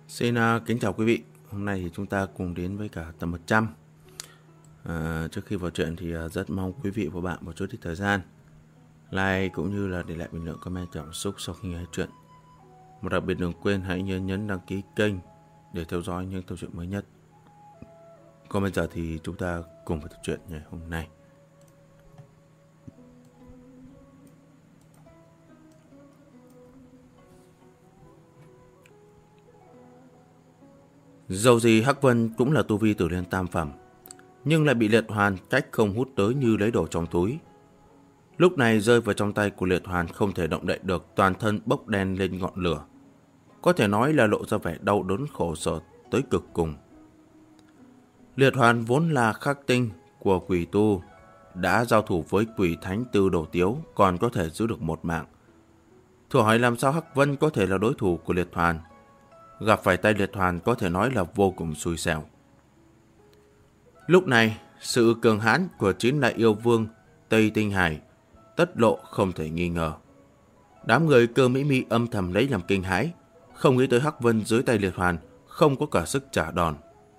Xin kính chào quý vị. Hôm nay thì chúng ta cùng đến với cả tập 100. Trước khi vào chuyện thì rất mong quý vị và bạn một chút ít thời gian like cũng như là để lại bình luận comment cảm xúc sau khi nghe chuyện. Một đặc biệt đừng quên hãy nhấn đăng ký kênh để theo dõi những câu chuyện mới nhất. Còn bây giờ thì chúng ta cùng vào tập truyện ngày hôm nay. Dầu gì Hắc Vân cũng là tu vi tử liên tam phẩm, nhưng lại bị Liệt Hoàn cách không hút tới như lấy đồ trong túi. Lúc này rơi vào trong tay của Liệt Hoàn không thể động đậy được, toàn thân bốc đen lên ngọn lửa. Có thể nói là lộ ra vẻ đau đớn khổ sở tới cực cùng. Liệt Hoàn vốn là khắc tinh của quỷ tu, đã giao thủ với quỷ thánh Tư Đồ Tiếu còn có thể giữ được một mạng. Thử hỏi làm sao Hắc Vân có thể là đối thủ của Liệt Hoàn? Gặp phải tay Liệt Hoàn có thể nói là vô cùng xui xẻo. Lúc này, sự cường hãn của chín đại yêu vương Tây Tinh Hải tất lộ không thể nghi ngờ. Đám người Cơ Mỹ Mi âm thầm lấy làm kinh hãi, không nghĩ tới Hắc Vân dưới tay Liệt Hoàn không có cả sức trả đòn.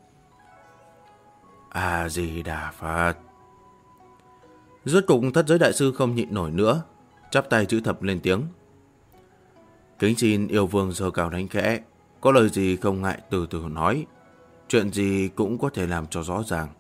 A-di-đà Phật. Rốt cục Thất Giới Đại Sư không nhịn nổi nữa, chắp tay chữ thập lên tiếng. Kính xin yêu vương giơ cao đánh khẽ, có lời gì không ngại từ từ nói, chuyện gì cũng có thể làm cho rõ ràng.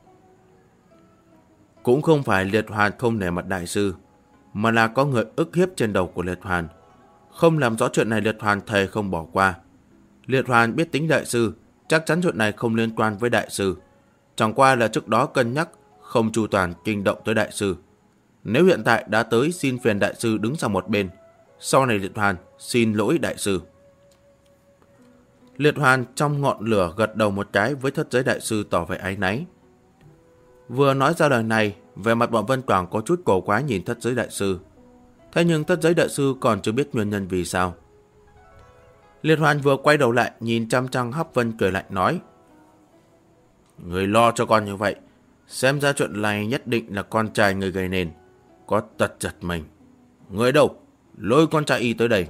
Cũng không phải Liệt Hoàn không nể mặt đại sư, mà là có người ức hiếp trên đầu của Liệt Hoàn. Không làm rõ chuyện này Liệt Hoàn thề không bỏ qua. Liệt Hoàn biết tính đại sư, chắc chắn chuyện này không liên quan với đại sư. Chẳng qua là trước đó cân nhắc không chu toàn kinh động tới đại sư. Nếu hiện tại đã tới xin phiền đại sư đứng sang một bên, sau này Liệt Hoàn xin lỗi đại sư. Liệt Hoàn trong ngọn lửa gật đầu một cái với Thất Giới Đại Sư tỏ vẻ áy náy. Vừa nói ra lời này, vẻ mặt bọn Vân Toàn có chút cổ quái nhìn Thất Giới Đại Sư. Thế nhưng Thất Giới Đại Sư còn chưa biết nguyên nhân vì sao. Liệt Hoàn vừa quay đầu lại nhìn chăm chăm Hắc Vân cười lạnh nói. Người lo cho con như vậy, xem ra chuyện này nhất định là con trai người gây nên, có tật giật mình. Người đâu? Lôi con trai y tới đây.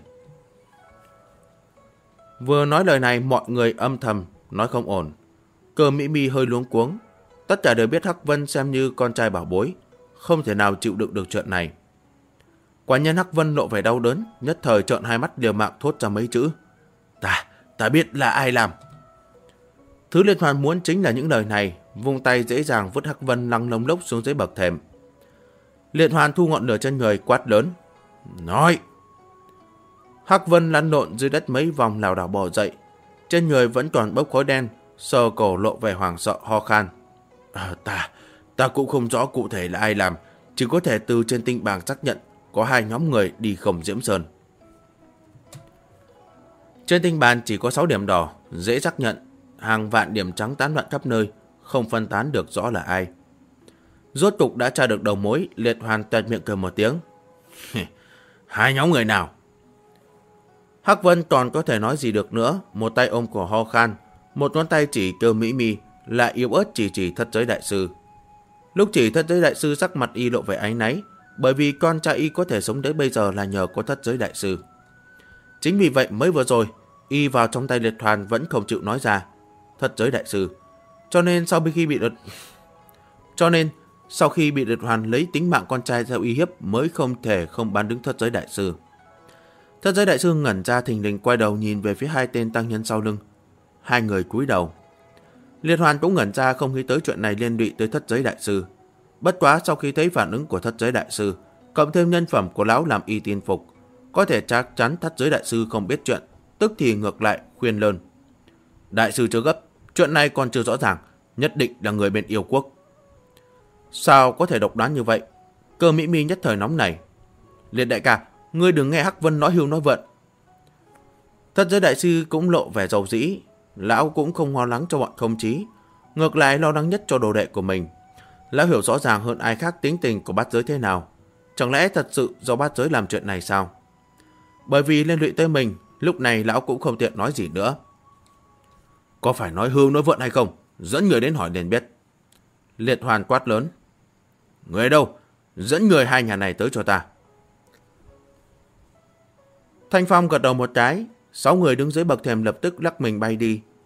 Vừa nói lời này mọi người âm thầm nói không ổn. Cơ Mỹ Mi hơi luống cuống. Tất cả đều biết Hắc Vân xem như con trai bảo bối, không thể nào chịu đựng được chuyện này. Quả nhân Hắc Vân lộ vẻ đau đớn, nhất thời trợn hai mắt liều mạng thốt ra mấy chữ. Ta biết là ai làm. Thứ Liệt Hoàn muốn chính là những lời này, vung tay dễ dàng vứt Hắc Vân lăn lông lốc xuống dưới bậc thềm. Liệt Hoàn thu ngọn lửa trên người quát lớn. Nói! Hắc Vân lăn lộn dưới đất mấy vòng lảo đảo bò dậy, trên người vẫn còn bốc khói đen, sờ cổ lộ vẻ hoảng sợ ho khan. Ta cũng không rõ cụ thể là ai làm, chỉ có thể từ trên tinh bảng xác nhận có hai nhóm người đi Không Diễm Sơn. Trên tinh bàn chỉ có 6 điểm đỏ, dễ xác nhận, hàng vạn điểm trắng tán loạn khắp nơi, không phân tán được rõ là ai. Rốt cục đã tra được đầu mối, Liệt Hoàn toẹt miệng cười một tiếng. Hai nhóm người nào? Hắc Vân còn có thể nói gì được nữa, một tay ôm cổ ho khan, một ngón tay chỉ Cơ Mỹ Mi, lại yếu ớt chỉ Thất Giới Đại Sư. Lúc chỉ Thất Giới Đại Sư sắc mặt y lộ vẻ áy náy, bởi vì con trai y có thể sống đến bây giờ là nhờ có Thất Giới Đại Sư. Chính vì vậy mới vừa rồi, y vào trong tay Liệt Hoàn vẫn không chịu nói ra Thất Giới Đại Sư. Cho nên sau khi bị Liệt Hoàn lấy tính mạng con trai ra uy hiếp mới không thể không bán đứng Thất Giới Đại Sư. Thất Giới Đại Sư ngẩn ra thình lình quay đầu nhìn về phía hai tên tăng nhân sau lưng. Hai người cúi đầu. Liệt Hoàn cũng ngẩn ra không nghĩ tới chuyện này liên lụy tới Thất Giới Đại Sư. Bất quá sau khi thấy phản ứng của Thất Giới Đại Sư, cộng thêm nhân phẩm của lão làm y tin phục, có thể chắc chắn Thất Giới Đại Sư không biết chuyện, tức thì ngược lại khuyên lơn. Đại sư chưa gấp, chuyện này còn chưa rõ ràng, nhất định là người bên yêu quốc. Sao có thể độc đoán như vậy? Cơ Mỹ Mi nhất thời nóng nảy. Liệt đại ca, ngươi đừng nghe Hắc Vân nói hưu nói vượn. Thất Giới Đại Sư cũng lộ vẻ dầu dĩ. Lão cũng không lo lắng cho bọn Không Chí, ngược lại lo lắng nhất cho đồ đệ của mình. Lão hiểu rõ ràng hơn ai khác tính tình của bát giới thế nào. Chẳng lẽ thật sự do bát giới làm chuyện này sao? Bởi vì liên lụy tới mình, lúc này lão cũng không tiện nói gì nữa. Có phải nói hưu nói vượn hay không? Dẫn người đến hỏi liền biết. Liệt Hoàn quát lớn. Người đâu? Dẫn người hai nhà này tới cho ta. Thanh Phong gật đầu một cái, 6 người đứng dưới bậc thềm lập tức lắc mình bay đi,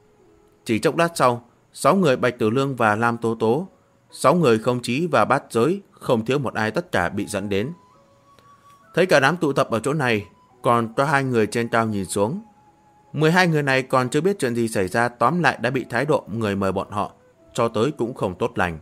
Chỉ chốc lát sau, 6 người Bạch Tử Lương và Lam Tố Tố, 6 người Không Chí và Bát Giới, không thiếu một ai, tất cả bị dẫn đến. Thấy cả đám tụ tập ở chỗ này, còn có 2 người trên cao nhìn xuống. 12 người này còn chưa biết chuyện gì xảy ra, tóm lại đã bị thái độ người mời bọn họ cho tới cũng không tốt lành.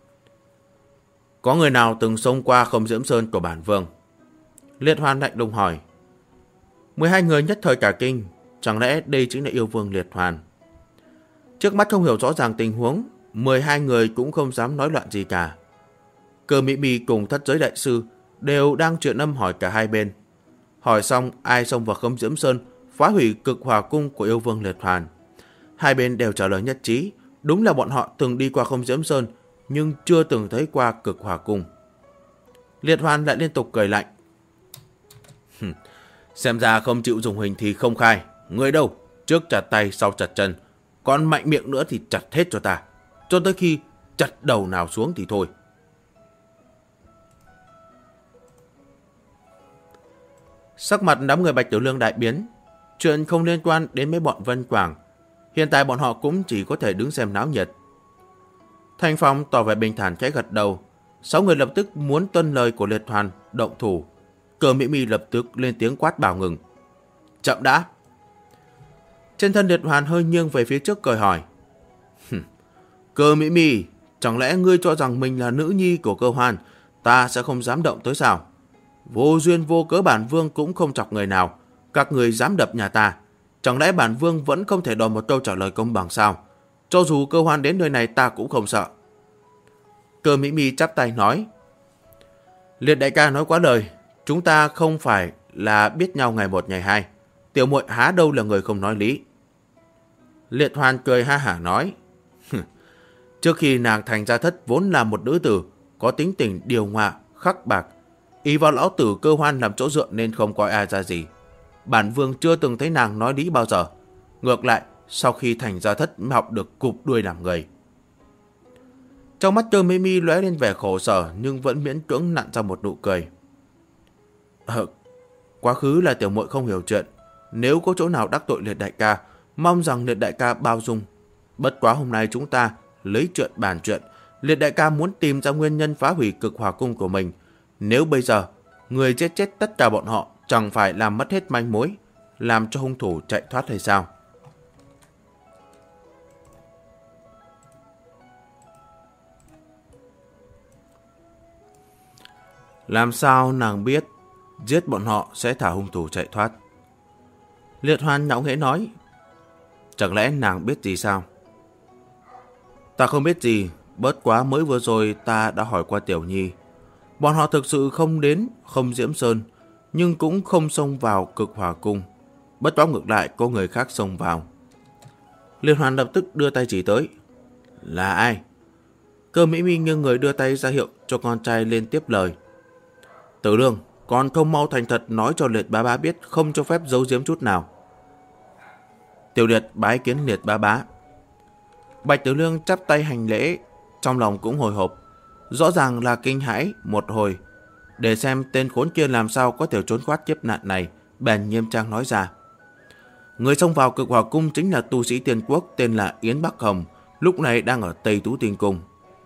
Có người nào từng xông qua Không Diễm Sơn của bản vương? Liệt Hoàn lạnh lùng hỏi. 12 người nhất thời cả kinh, chẳng lẽ đây chính là yêu vương Liệt Hoàn? Trước mắt không hiểu rõ ràng tình huống, 12 người cũng không dám nói loạn gì cả. Cơ Mỹ Mi cùng Thất Giới Đại Sư đều đang truyền âm hỏi cả hai bên. Hỏi xong ai xông vào Không Diễm Sơn phá hủy Cực Hỏa Cung của yêu vương Liệt Hoàn. Hai bên đều trả lời nhất trí, đúng là bọn họ từng đi qua Không Diễm Sơn nhưng chưa từng thấy qua Cực Hỏa Cung. Liệt Hoàn lại liên tục cười lạnh. Xem ra không chịu dùng hình thì không khai. Người đâu? Trước chặt tay sau chặt chân. Còn mạnh miệng nữa thì chặt hết cho ta. Cho tới khi chặt đầu nào xuống thì thôi. Sắc mặt đám người Bạch Tiểu Lương đại biến. Chuyện không liên quan đến mấy bọn Vân Quảng. Hiện tại bọn họ cũng chỉ có thể đứng xem náo nhiệt. Thanh Phong tỏ vẻ bình thản khẽ gật đầu. 6 người lập tức muốn tuân lời của Liệt Hoàn động thủ. Cơ Mỹ Mi lập tức lên tiếng quát bảo ngừng. Chậm đã. Trên thân Liệt Hoàn hơi nghiêng về phía trước cười hỏi. Cơ Mỹ Mi, chẳng lẽ ngươi cho rằng mình là nữ nhi của Cơ Hoan, ta sẽ không dám động tới sao? Vô duyên vô cớ bản vương cũng không chọc người nào, các người dám đập nhà ta, chẳng lẽ bản vương vẫn không thể đòi một câu trả lời công bằng sao? Cho dù Cơ Hoan đến nơi này ta cũng không sợ. Cơ Mỹ Mi chắp tay nói. Liệt đại ca nói quá lời, chúng ta không phải là biết nhau ngày một ngày hai, tiểu muội há đâu là người không nói lý. Liệt Hoàn cười ha hả nói. Trước khi nàng thành gia thất vốn là một nữ tử, có tính tình điều ngoạ, khắc bạc. Ý vào lão tử Cơ Hoan làm chỗ dựa nên không coi ai ra gì. Bản vương chưa từng thấy nàng nói lý bao giờ. Ngược lại, sau khi thành gia thất mới học được cụp đuôi làm người. Trong mắt Cơ Mỹ Mi lóe lên vẻ khổ sở nhưng vẫn miễn cưỡng nặn ra một nụ cười. Quá khứ là tiểu muội không hiểu chuyện. Nếu có chỗ nào đắc tội Liệt đại ca, mong rằng Liệt đại ca bao dung. Bất quá hôm nay chúng ta lấy chuyện bàn chuyện. Liệt đại ca muốn tìm ra nguyên nhân phá hủy Cực Hỏa Cung của mình. Nếu bây giờ người giết chết tất cả bọn họ, chẳng phải làm mất hết manh mối, làm cho hung thủ chạy thoát hay sao? Làm sao nàng biết giết bọn họ sẽ thả hung thủ chạy thoát? Liệt Hoàn nhõng nghễ nói. Chẳng lẽ nàng biết gì sao? Ta không biết gì, bất quá mới vừa rồi ta đã hỏi qua Tiểu Nhi. Bọn họ thực sự không đến Không Diễm Sơn, nhưng cũng không xông vào Cực Hỏa Cung. Bất quá ngược lại có người khác xông vào. Liệt Hoàn lập tức đưa tay chỉ tới. Là ai? Cơ Mỹ Mi nghiêng người đưa tay ra hiệu cho con trai lên tiếp lời. Tử Lương, con không mau thành thật nói cho Liệt bá bá biết, không cho phép giấu giếm chút nào. Tiểu Liệt bái kiến Liệt bá bá. Bạch Tử Lương chắp tay hành lễ, trong lòng cũng hồi hộp, rõ ràng là kinh hãi một hồi. Để xem tên khốn kia làm sao có thể trốn thoát kiếp nạn này, bèn nghiêm trang nói ra. Người xông vào Cực Hỏa Cung chính là tu sĩ Tiên Quốc tên là Yến Bắc Hồng, lúc này đang ở Tây Tú Tiên Cung.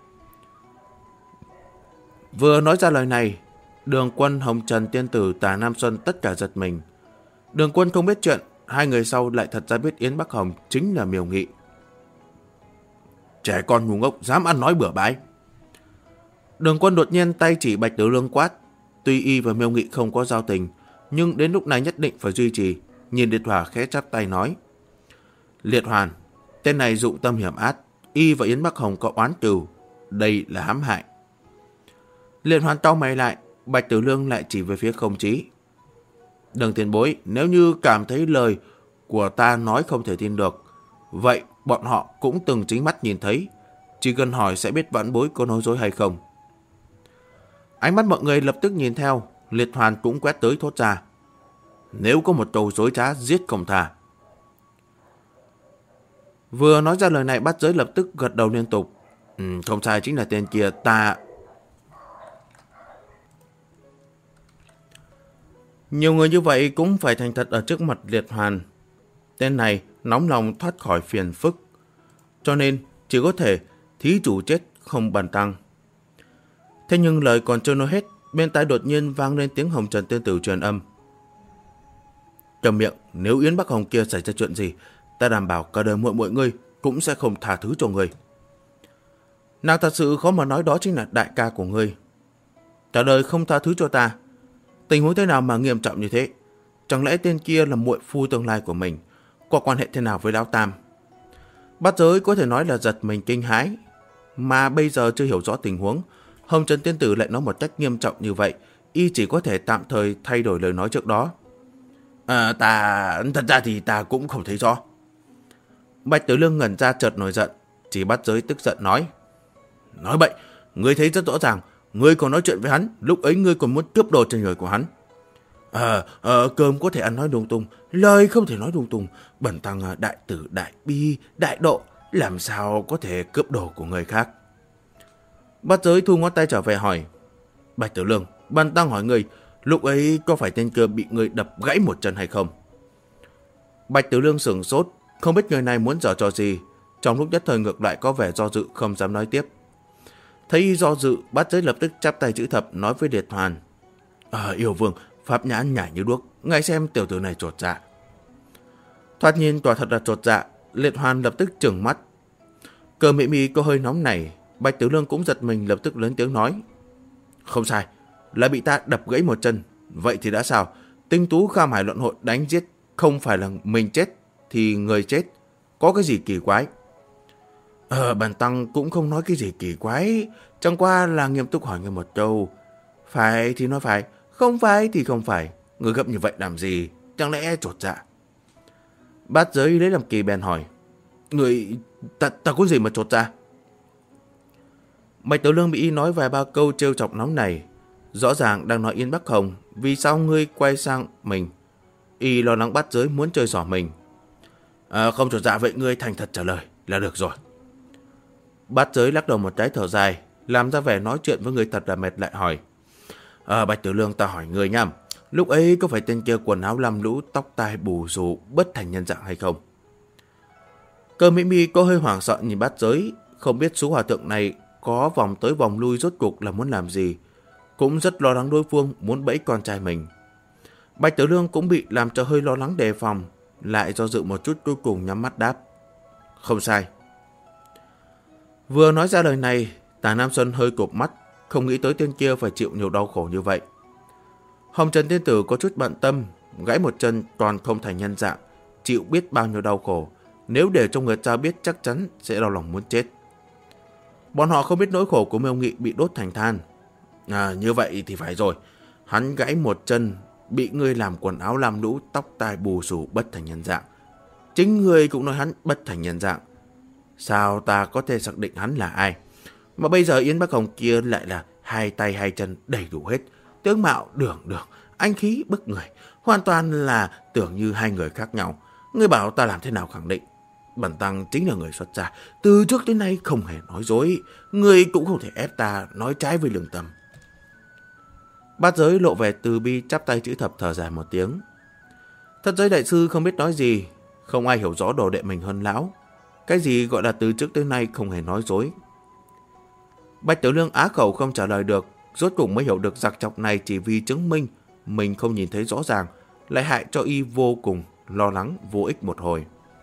Vừa nói ra lời này, Đường Quân, Hồng Trần, Tiên Tử, Tả Nam Xuân tất cả giật mình. Đường Quân không biết chuyện, hai người sau lại thật ra biết Yến Bắc Hồng chính là Miêu Nghị. Trẻ con ngu ngốc dám ăn nói bừa bãi. Đường Quân đột nhiên tay chỉ Bạch Tử Lương quát. Tuy y và Miêu Nghị không có giao tình, nhưng đến lúc này nhất định phải duy trì. Nhìn Liệt Hỏa khẽ chắp tay nói. Liệt Hoàn, tên này dụng tâm hiểm ác, y và Yến Bắc Hồng có oán cừu, đây là hãm hại. Liệt Hoàn cau mày lại, Bạch Tử Lương lại chỉ về phía Không Chí. Đường tiền bối, nếu như cảm thấy lời của ta nói không thể tin được, vậy bọn họ cũng từng chính mắt nhìn thấy, chỉ cần hỏi sẽ biết vãn bối có nói dối hay không. Ánh mắt mọi người lập tức nhìn theo, Liệt Hoàn cũng quét tới thốt ra. Nếu có một câu dối trá giết không tha. Vừa nói ra lời này Bát Giới lập tức gật đầu liên tục. Không sai, chính là tên kia, ta... Nhiều người như vậy cũng phải thành thật ở trước mặt Liệt Hoàn. Tên này nóng lòng thoát khỏi phiền phức. cho nên chỉ có thể thí chủ chết không bần tăng. Thế nhưng lời còn chưa nói hết, bên tai đột nhiên vang lên tiếng Hồng Trần Tiên Tử truyền âm. Cầm miệng, nếu Yến Bắc Hồng kia xảy ra chuyện gì, ta đảm bảo cả đời mọi người cũng sẽ không tha thứ cho ngươi. Nàng thật sự khó mà nói đó chính là đại ca của ngươi. Cả đời không tha thứ cho ta. Tình huống thế nào mà nghiêm trọng như thế? Chẳng lẽ tên kia là muội phu tương lai của mình, có quan hệ thế nào với Lão Tam? Bát Giới có thể nói là giật mình kinh hãi, mà bây giờ chưa hiểu rõ tình huống, Hồng Trần Tiên Tử lại nói một cách nghiêm trọng như vậy, y chỉ có thể tạm thời thay đổi lời nói trước đó. Thật ra thì ta cũng không thấy rõ. Bạch Tử Lương ngẩn ra chợt nổi giận, chỉ Bát Giới tức giận nói. Nói bậy, ngươi thấy rất rõ ràng, ngươi còn nói chuyện với hắn, lúc ấy ngươi còn muốn cướp đồ trên người của hắn. Cơm có thể ăn nói lung tung, lời không thể nói lung tung, bần tăng đại tử đại bi, đại độ, làm sao có thể cướp đồ của người khác. Bát Giới thu ngón tay trở về hỏi. Bạch Tử Lương, bần tăng hỏi ngươi, lúc ấy có phải tên kia bị ngươi đập gãy một chân hay không? Bạch Tử Lương sửng sốt, không biết người này muốn giở trò gì, trong lúc nhất thời ngược lại có vẻ do dự không dám nói tiếp. Thấy do dự, Bát Giới lập tức chắp tay chữ thập nói với Liệt Hoàn. Yêu vương, pháp nhãn nhảy như đuốc, ngài xem tiểu tử này chột dạ. Thoạt nhìn quả thật là chột dạ, Liệt Hoàn lập tức trừng mắt. Cờ Mị Mị có hơi nóng nảy, Bạch Tử Lương cũng giật mình lập tức lớn tiếng nói. Không sai, là bị ta đập gãy một chân, vậy thì đã sao? Tinh tú Kham Hải luận hội đánh giết, không phải là mình chết thì người chết, có cái gì kỳ quái? Bần tăng cũng không nói cái gì kỳ quái, chẳng qua là nghiêm túc hỏi ngươi một câu. Phải thì nói phải, không phải thì không phải, người gấp như vậy làm gì, chẳng lẽ chột dạ? Bát Giới lấy làm kỳ bèn hỏi. Người, ta có gì mà chột dạ? Bạch Tử Lương bị y nói vài ba câu trêu chọc nóng này, rõ ràng đang nói Yến Bắc Hồng, vì sao ngươi quay sang mình? Y lo lắng Bát Giới muốn chơi xỏ mình. Không chột dạ vậy ngươi thành thật trả lời là được rồi. Bát Giới lắc đầu một cái thở dài, làm ra vẻ nói chuyện với người thật là mệt lại hỏi. Bạch Tử Lương, ta hỏi ngươi nha, lúc ấy có phải tên kia quần áo lam lũ, tóc tai bù xù, bất thành nhân dạng hay không? Cơ Mỹ Mi có hơi hoảng sợ nhìn Bát Giới, không biết số hòa thượng này có vòng tới vòng lui rốt cuộc là muốn làm gì, cũng rất lo lắng đối phương muốn bẫy con trai mình. Bạch Tử Lương cũng bị làm cho hơi lo lắng đề phòng, lại do dự một chút cuối cùng nhắm mắt đáp. Không sai. Vừa nói ra lời này, Tả Nam Xuân hơi cụp mắt, không nghĩ tới tên kia phải chịu nhiều đau khổ như vậy. Hồng Trần Tiên Tử có chút bận tâm, gãy một chân còn không thành nhân dạng, chịu biết bao nhiêu đau khổ, nếu để cho người ta biết chắc chắn sẽ đau lòng muốn chết. Bọn họ không biết nỗi khổ của Miêu Nghị bị đốt thành than. Như vậy thì phải rồi, hắn gãy một chân, bị ngươi làm quần áo lam lũ, tóc tai bù xù, bất thành nhân dạng. Chính ngươi cũng nói hắn bất thành nhân dạng. Sao ta có thể xác định hắn là ai? Mà bây giờ Yến Bắc Hồng kia lại là hai tay hai chân đầy đủ hết, tướng mạo đường đường, anh khí bức người, hoàn toàn là tưởng như hai người khác nhau. Ngươi bảo ta làm thế nào khẳng định? Bần tăng chính là người xuất gia, từ trước đến nay không hề nói dối, ngươi cũng không thể ép ta nói trái với lương tâm. Bát Giới lộ vẻ từ bi, chắp tay chữ thập thở dài một tiếng. Thất Giới đại sư không biết nói gì, không ai hiểu rõ đồ đệ mình hơn lão. Cái gì gọi là từ trước tới nay không hề nói dối? Bạch Tiểu Lương á khẩu không trả lời được, rốt cùng mới hiểu được giặc chọc này chỉ vì chứng minh mình không nhìn thấy rõ ràng, lại hại cho y vô cùng lo lắng vô ích một hồi.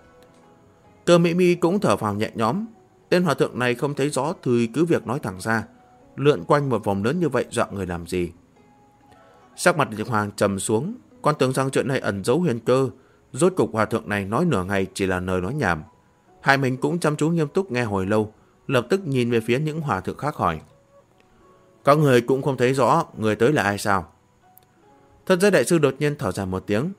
Cơ Mỹ Mi cũng thở phào nhẹ nhõm, tên hòa thượng này không thấy rõ thì cứ việc nói thẳng ra, lượn quanh một vòng lớn như vậy dọa người làm gì? Sắc mặt Liệt Hoàng trầm xuống, con tưởng rằng chuyện này ẩn giấu huyền cơ, rốt cục hòa thượng này nói nửa ngày chỉ là lời nói nhảm. Hai mình cũng chăm chú nghiêm túc nghe hồi lâu, lập tức nhìn về phía những hòa thượng khác hỏi. Các người cũng không thấy rõ người tới là ai sao? Thất Giới đại sư đột nhiên thở dài một tiếng.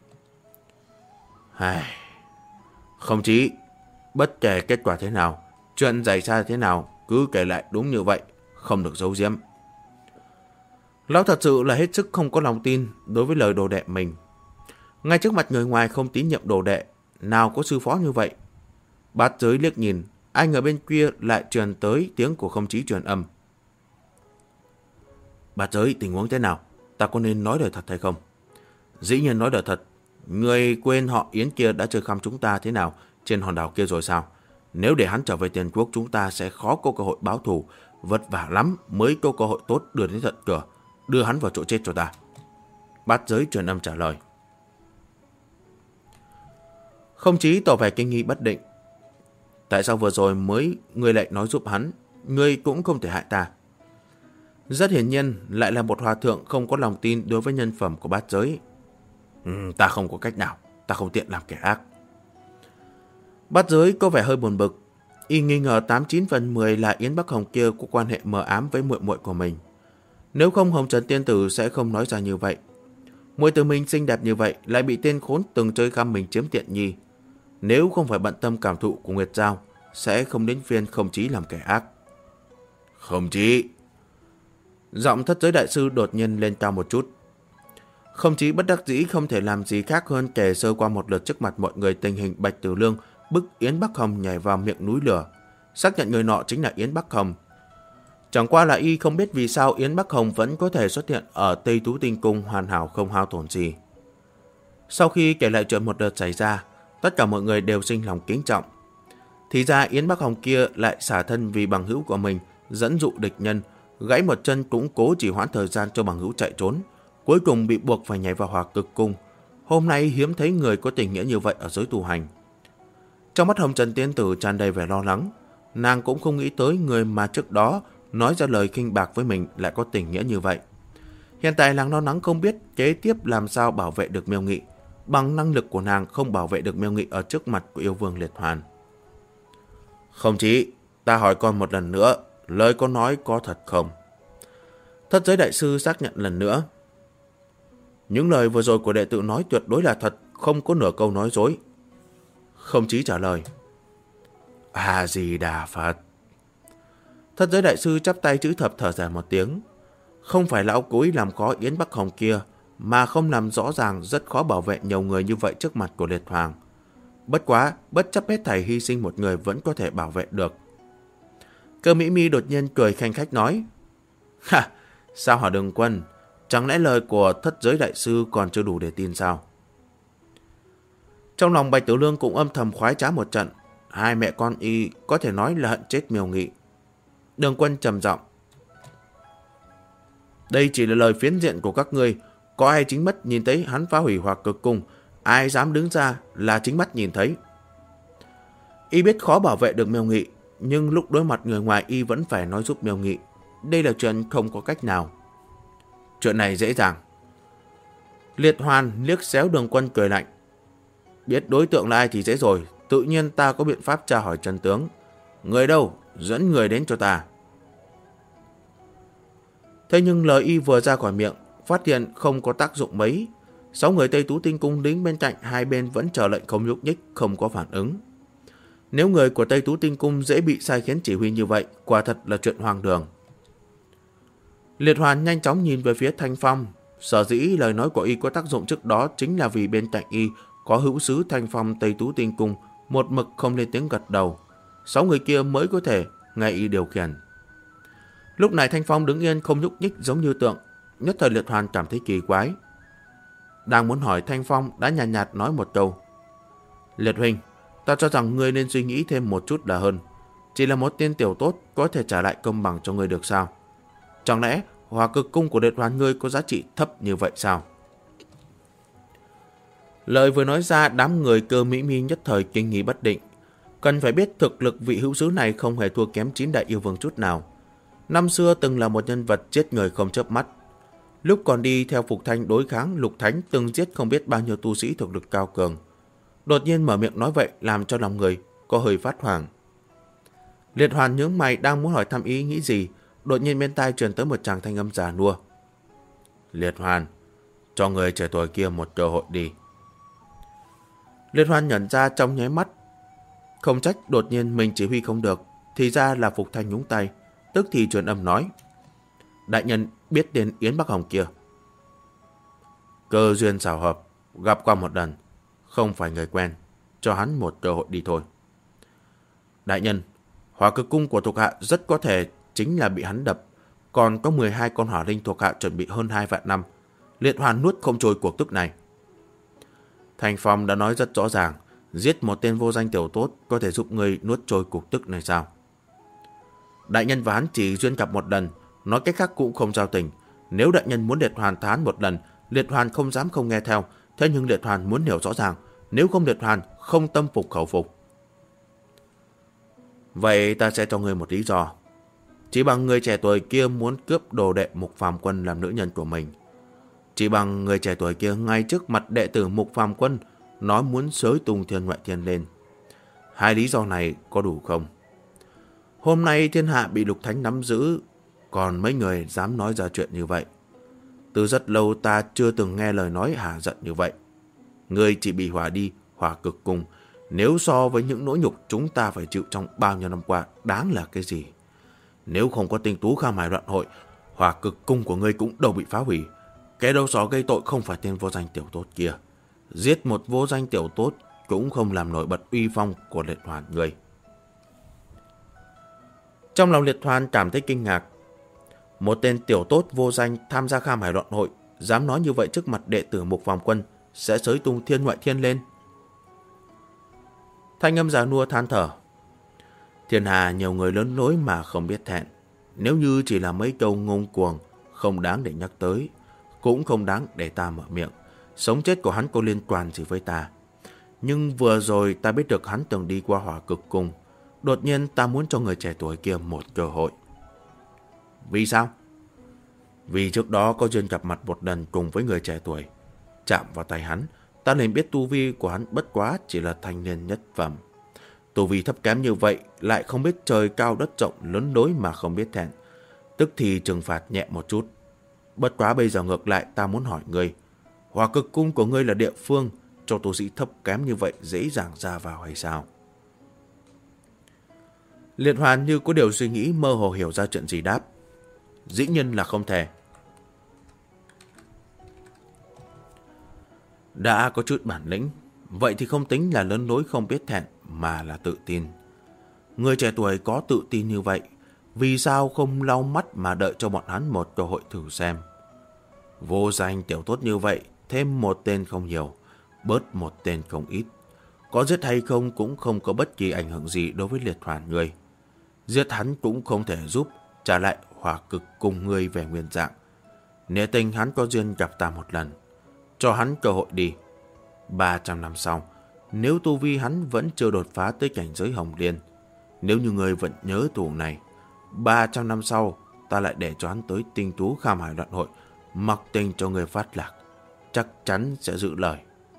Không chí, bất kể kết quả thế nào, chuyện xảy ra thế nào, cứ kể lại đúng như vậy, không được giấu giếm. Lão thật sự là hết sức không có lòng tin đối với lời đồ đệ mình. Ngay trước mặt người ngoài không tín nhiệm đồ đệ, nào có sư phó như vậy. Bát Giới liếc nhìn, anh ở bên kia lại truyền tới tiếng của Không Chí truyền âm. Bát Giới, tình huống thế nào? Ta có nên nói lời thật hay không? Dĩ nhiên nói lời thật. Người quên họ Yến kia đã chơi khăm chúng ta thế nào trên hòn đảo kia rồi sao? Nếu để hắn trở về Tiền Quốc, chúng ta sẽ khó có cơ hội báo thù, vất vả lắm mới có cơ hội tốt đưa đến tận cửa, đưa hắn vào chỗ chết cho ta. Bát Giới truyền âm trả lời. Không Chí tỏ vẻ kinh nghi bất định. Tại sao vừa rồi mới ngươi lại nói giúp hắn, ngươi cũng không thể hại ta? Rất hiển nhiên lại là một hòa thượng không có lòng tin đối với nhân phẩm của Bát Giới. Ta không có cách nào, ta không tiện làm kẻ ác. Bát Giới có vẻ hơi buồn bực. Y nghi ngờ 89 phần 10 là Yến Bắc Hồng kia có quan hệ mờ ám với muội muội của mình. Nếu không, Hồng Trần Tiên Tử sẽ không nói ra như vậy. Muội tử mình xinh đẹp như vậy lại bị tên khốn từng chơi khăm mình chiếm tiện nghi. Nếu không phải bận tâm cảm thụ của Nguyệt Giao, sẽ không đến phiên Không Chí làm kẻ ác. Không Chí. Giọng Thất Giới đại sư đột nhiên lên cao một chút. Không Chí bất đắc dĩ không thể làm gì khác hơn kể sơ qua một lượt trước mặt mọi người tình hình Bạch Tử Lương bức Yến Bắc Hồng nhảy vào miệng núi lửa, xác nhận người nọ chính là Yến Bắc Hồng. Chẳng qua là y không biết vì sao Yến Bắc Hồng vẫn có thể xuất hiện ở Tây Tú Tinh Cung hoàn hảo không hao tổn gì. Sau khi kể lại chuyện một đợt xảy ra, tất cả mọi người đều sinh lòng kính trọng. Thì ra Yến Bắc Hồng kia lại xả thân vì bằng hữu của mình, dẫn dụ địch nhân, gãy một chân cũng cố chỉ hoãn thời gian cho bằng hữu chạy trốn, cuối cùng bị buộc phải nhảy vào Hỏa Cực Cung. Hôm nay hiếm thấy người có tình nghĩa như vậy ở giới tu hành. Trong mắt Hồng Trần Tiên Tử tràn đầy vẻ lo lắng, nàng cũng không nghĩ tới người mà trước đó nói ra lời khinh bạc với mình lại có tình nghĩa như vậy. Hiện tại nàng lo lắng không biết kế tiếp làm sao bảo vệ được Miêu Nghị, bằng năng lực của nàng không bảo vệ được Miêu Nghị ở trước mặt của yêu vương Liệt Hoàn. Không Chí, ta hỏi con một lần nữa, lời con nói có thật không? Thất Giới đại sư xác nhận lần nữa. Những lời vừa rồi của đệ tử nói tuyệt đối là thật, không có nửa câu nói dối. Không Chí trả lời. A Di Đà Phật. Thất Giới đại sư chắp tay chữ thập thở dài một tiếng. Không phải lão cố ý làm khó Yến Bắc Hồng kia, mà không làm rõ ràng rất khó bảo vệ nhiều người như vậy trước mặt của Liệt Hoàng. Bất quá, bất chấp hết thảy hy sinh một người vẫn có thể bảo vệ được. Cơ Mỹ Mi đột nhiên cười khanh khách nói. Ha, sao hả Đường Quân? Chẳng lẽ lời của Thất Giới đại sư còn chưa đủ để tin sao? Trong lòng Bạch Tử Lương cũng âm thầm khoái trá một trận. Hai mẹ con y có thể nói là hận chết Miêu Nghị. Đường Quân trầm giọng. Đây chỉ là lời phiến diện của các ngươi. Có ai chính mắt nhìn thấy hắn phá hủy Hỏa Cực Cung? Ai dám đứng ra là chính mắt nhìn thấy? Y biết khó bảo vệ được Miêu Nghị, nhưng lúc đối mặt người ngoài y vẫn phải nói giúp Miêu Nghị. Đây là chuyện không có cách nào. Chuyện này dễ dàng. Liệt Hoàn liếc xéo Đường Quân cười lạnh. Biết đối tượng là ai thì dễ rồi, tự nhiên ta có biện pháp tra hỏi chân tướng. Người đâu? Dẫn người đến cho ta. Thế nhưng lời y vừa ra khỏi miệng, phát hiện không có tác dụng mấy. 6 người Tây Tú Tinh Cung đứng bên cạnh hai bên vẫn chờ lệnh không nhúc nhích, không có phản ứng. Nếu người của Tây Tú Tinh Cung dễ bị sai khiến chỉ huy như vậy, quả thật là chuyện hoang đường. Liệt Hoàn nhanh chóng nhìn về phía Thanh Phong. Sở dĩ lời nói của y có tác dụng trước đó chính là vì bên cạnh y có hữu sứ Thanh Phong Tây Tú Tinh Cung một mực không lên tiếng gật đầu. 6 người kia mới có thể nghe y điều khiển. Lúc này Thanh Phong đứng yên không nhúc nhích giống như tượng. Nhất thời Liệt Hoàn cảm thấy kỳ quái. Đang muốn hỏi, Thanh Phong đã nhàn nhạt nói một câu. Liệt huynh, ta cho rằng ngươi nên suy nghĩ thêm một chút là hơn. Chỉ là một tên tiểu tốt có thể trả lại công bằng cho ngươi được sao? Chẳng lẽ Hỏa Cực Cung của Liệt Hoàn ngươi có giá trị thấp như vậy sao? Lời vừa nói ra, đám người Cơ Mỹ Mi nhất thời kinh nghi bất định. Cần phải biết thực lực vị hữu sứ này không hề thua kém 9 đại yêu vương chút nào. Năm xưa từng là một nhân vật giết người không chớp mắt. Lúc còn đi theo Phục Thanh đối kháng Lục Thánh từng giết không biết bao nhiêu tu sĩ thực lực cao cường. Đột nhiên mở miệng nói vậy làm cho lòng người có hơi phát hoảng. Liệt Hoàn nhướng mày đang muốn hỏi thăm ý nghĩ gì, đột nhiên bên tai truyền tới một tràng thanh âm già nua. Liệt Hoàn, cho người trẻ tuổi kia một cơ hội đi. Liệt Hoàn nhận ra trong nháy mắt. Không trách đột nhiên mình chỉ huy không được, thì ra là Phục Thanh nhúng tay, tức thì truyền âm nói. Đại nhân biết tên Yến Bắc Hồng kia. Cơ duyên xảo hợp, gặp qua một lần, không phải người quen, cho hắn một cơ hội đi thôi. Đại nhân, Hỏa Cực Cung của thuộc hạ rất có thể chính là bị hắn đập, còn có 12 con hỏa linh thuộc hạ chuẩn bị hơn 2 vạn năm. Liệt Hoàn nuốt không trôi cuộc tức này. Thanh Phong đã nói rất rõ ràng, Giết một tên vô danh tiểu tốt có thể giúp ngươi nuốt trôi cục tức này sao? Đại nhân và hắn chỉ duyên gặp một lần, nói cách khác cũng không giao tình. Nếu đại nhân muốn Liệt Hoàn thán một lần, Liệt Hoàn không dám không nghe theo. Thế nhưng Liệt Hoàn muốn hiểu rõ ràng, nếu không Liệt Hoàn không tâm phục khẩu phục. Vậy ta sẽ cho ngươi một lý do. Chỉ bằng người trẻ tuổi kia muốn cướp đồ đệ Mục Phàm Quân làm nữ nhân của mình. Chỉ bằng người trẻ tuổi kia ngay trước mặt đệ tử Mục Phàm Quân nói muốn xới tung thiên ngoại thiên lên. Hai lý do này có đủ không? Hôm nay thiên hạ bị Lục Thánh nắm giữ, còn mấy người dám nói ra chuyện như vậy. Từ rất lâu ta chưa từng nghe lời nói hả giận như vậy. Ngươi chỉ bị hỏa đi, hỏa cực cùng. Nếu so với những nỗi nhục chúng ta phải chịu trong bao nhiêu năm qua, đáng là cái gì? Nếu không có Tinh Tú Kham Hải Loạn Hội, hỏa cực cung của ngươi cũng đâu bị phá hủy. Cái đầu sỏ gây tội không phải tên vô danh tiểu tốt kia. Giết một vô danh tiểu tốt cũng không làm nổi bật uy phong của Liệt Hoàn ngươi. Trong lòng Liệt Hoàn cảm thấy kinh ngạc. Một tên tiểu tốt vô danh tham gia Kham Hải Loạn Hội, dám nói như vậy trước mặt đệ tử Mục Phàm Quân, sẽ xới tung thiên ngoại thiên lên. Thanh âm già nua than thở. Thiên hà nhiều người lớn lối mà không biết thẹn. Nếu như chỉ là mấy câu ngông cuồng, không đáng để nhắc tới, cũng không đáng để ta mở miệng. Sống chết của hắn có liên quan gì với ta? Nhưng vừa rồi ta biết được hắn từng đi qua hỏa cực cung. Đột nhiên ta muốn cho người trẻ tuổi kia một cơ hội. Vì sao? Vì trước đó có duyên gặp mặt một lần cùng với người trẻ tuổi. Chạm vào tay hắn, ta liền biết tu vi của hắn bất quá chỉ là thanh niên nhất phẩm. Tu vi thấp kém như vậy, lại không biết trời cao đất rộng lớn lối mà không biết thẹn. Tức thì trừng phạt nhẹ một chút. Bất quá bây giờ ngược lại ta muốn hỏi ngươi, hỏa cực cung của ngươi là địa phương cho tu sĩ thấp kém như vậy dễ dàng ra vào hay sao? Liệt Hoàn như có điều suy nghĩ, mơ hồ hiểu ra chuyện gì đáp. Dĩ nhiên là không thể. Đã có chút bản lĩnh, vậy thì không tính là lớn lối không biết thẹn, mà là tự tin. Người trẻ tuổi có tự tin như vậy, vì sao không lau mắt mà đợi cho bọn hắn một cơ hội thử xem? Vô danh tiểu tốt như vậy, thêm một tên không nhiều, bớt một tên không ít. Có giết hay không cũng không có bất kỳ ảnh hưởng gì đối với Liệt Hoàn người. Giết hắn cũng không thể giúp trả lại hỏa cực cùng ngươi về nguyên dạng. Nếu tình hắn có duyên gặp ta một lần, cho hắn cơ hội đi. 300 năm sau, nếu tu vi hắn vẫn chưa đột phá tới cảnh giới Hồng Liên, nếu như ngươi vẫn nhớ tù này, 300 năm sau ta lại để cho hắn tới Tinh Tú Kham Hải Loạn Hội, mặc tình cho người phát lạc, chắc chắn sẽ giữ lời.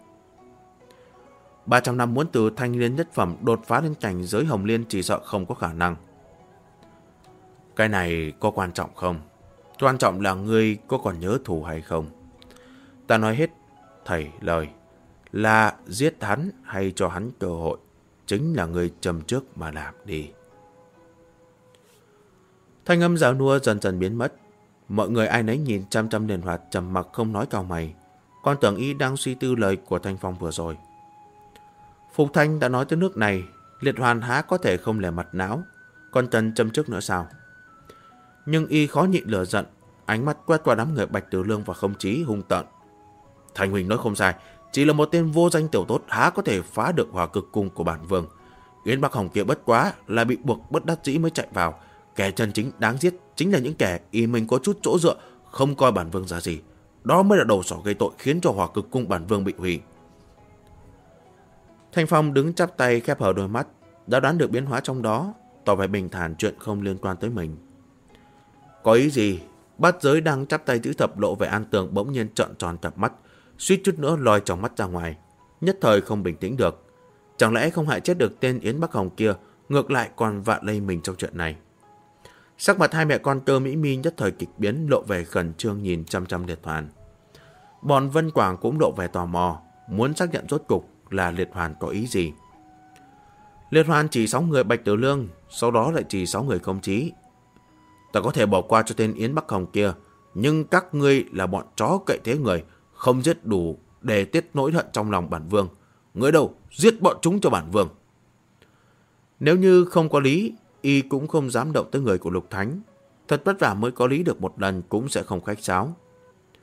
300 năm muốn từ thanh liên nhất phẩm đột phá đến cảnh giới Hồng Liên chỉ sợ không có khả năng. Cái này có quan trọng không? Quan trọng là ngươi có còn nhớ thù hay không? Ta nói hết thầy lời là giết hắn hay cho hắn cơ hội, chính là ngươi châm trước mà làm đi. Thanh âm già nua dần dần biến mất. Mọi người ai nấy nhìn chăm chăm Liệt Hoàn trầm mặc không nói cau mày. Con tưởng y đang suy tư lời của Thanh Phong vừa rồi. Phục Thanh đã nói tới nước này, Liệt Hoàn há có thể không lè mặt não, còn cần châm trước nữa sao? Nhưng y khó nhịn lửa giận, ánh mắt quét qua đám người Bạch Tử Lương và Không Chí hung tợn. Thành huynh nói không sai, chỉ là một tên vô danh tiểu tốt há có thể phá được hỏa cực cung của bản vương. Yến Bắc Hồng kia bất quá là bị buộc bất đắc dĩ mới chạy vào. Kẻ chân chính đáng giết chính là những kẻ y mình có chút chỗ dựa, không coi bản vương ra gì. Đó mới là đầu sỏ gây tội khiến cho hỏa cực cung bản vương bị hủy. Thanh Phong đứng chắp tay khép hờ đôi mắt, đã đoán được biến hóa trong đó, tỏ vẻ bình thản chuyện không liên quan tới mình. Có ý gì? Bát Giới đang chắp tay giữ thập lộ về An Tường bỗng nhiên trợn tròn cặp mắt, suýt chút nữa lòi tròng mắt ra ngoài, nhất thời không bình tĩnh được. Chẳng lẽ không hại chết được tên Yến Bắc Hồng kia, ngược lại còn vạ lây mình trong chuyện này? Sắc mặt hai mẹ con Tơ Mỹ Mi nhất thời kịch biến, lộ vẻ khẩn trương nhìn chăm chăm Liệt Hoàn. Bọn Vân Quảng cũng lộ vẻ tò mò, muốn xác nhận rốt cục là Liệt Hoàn có ý gì. Liệt Hoàn chỉ 6 người Bạch Tử Lương, sau đó lại chỉ 6 người Không Chí. Ta có thể bỏ qua cho tên Yến Bắc Hồng kia, nhưng các ngươi là bọn chó cậy thế người, không giết đủ để tiết nỗi hận trong lòng bản vương. Ngươi đâu, giết bọn chúng cho bản vương. Nếu như không có lý, y cũng không dám động tới người của Lục Thánh. Thật vất vả mới có lý được một lần, cũng sẽ không khách sáo.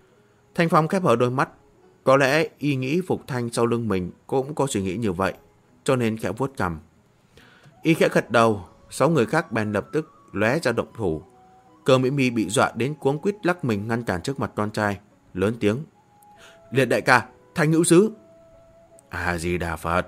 Thanh Phong khép hờ đôi mắt. Có lẽ y nghĩ Phục Thanh sau lưng mình cũng có suy nghĩ như vậy. cho nên khẽ vuốt cằm. Y khẽ gật đầu, 6 người khác bèn lập tức lóe ra động thủ. Cơ Mỹ Mi bị dọa đến cuống quýt lắc mình ngăn cản trước mặt con trai, lớn tiếng: Liệt đại ca, Thanh Hữu Sứ! A Di Đà Phật!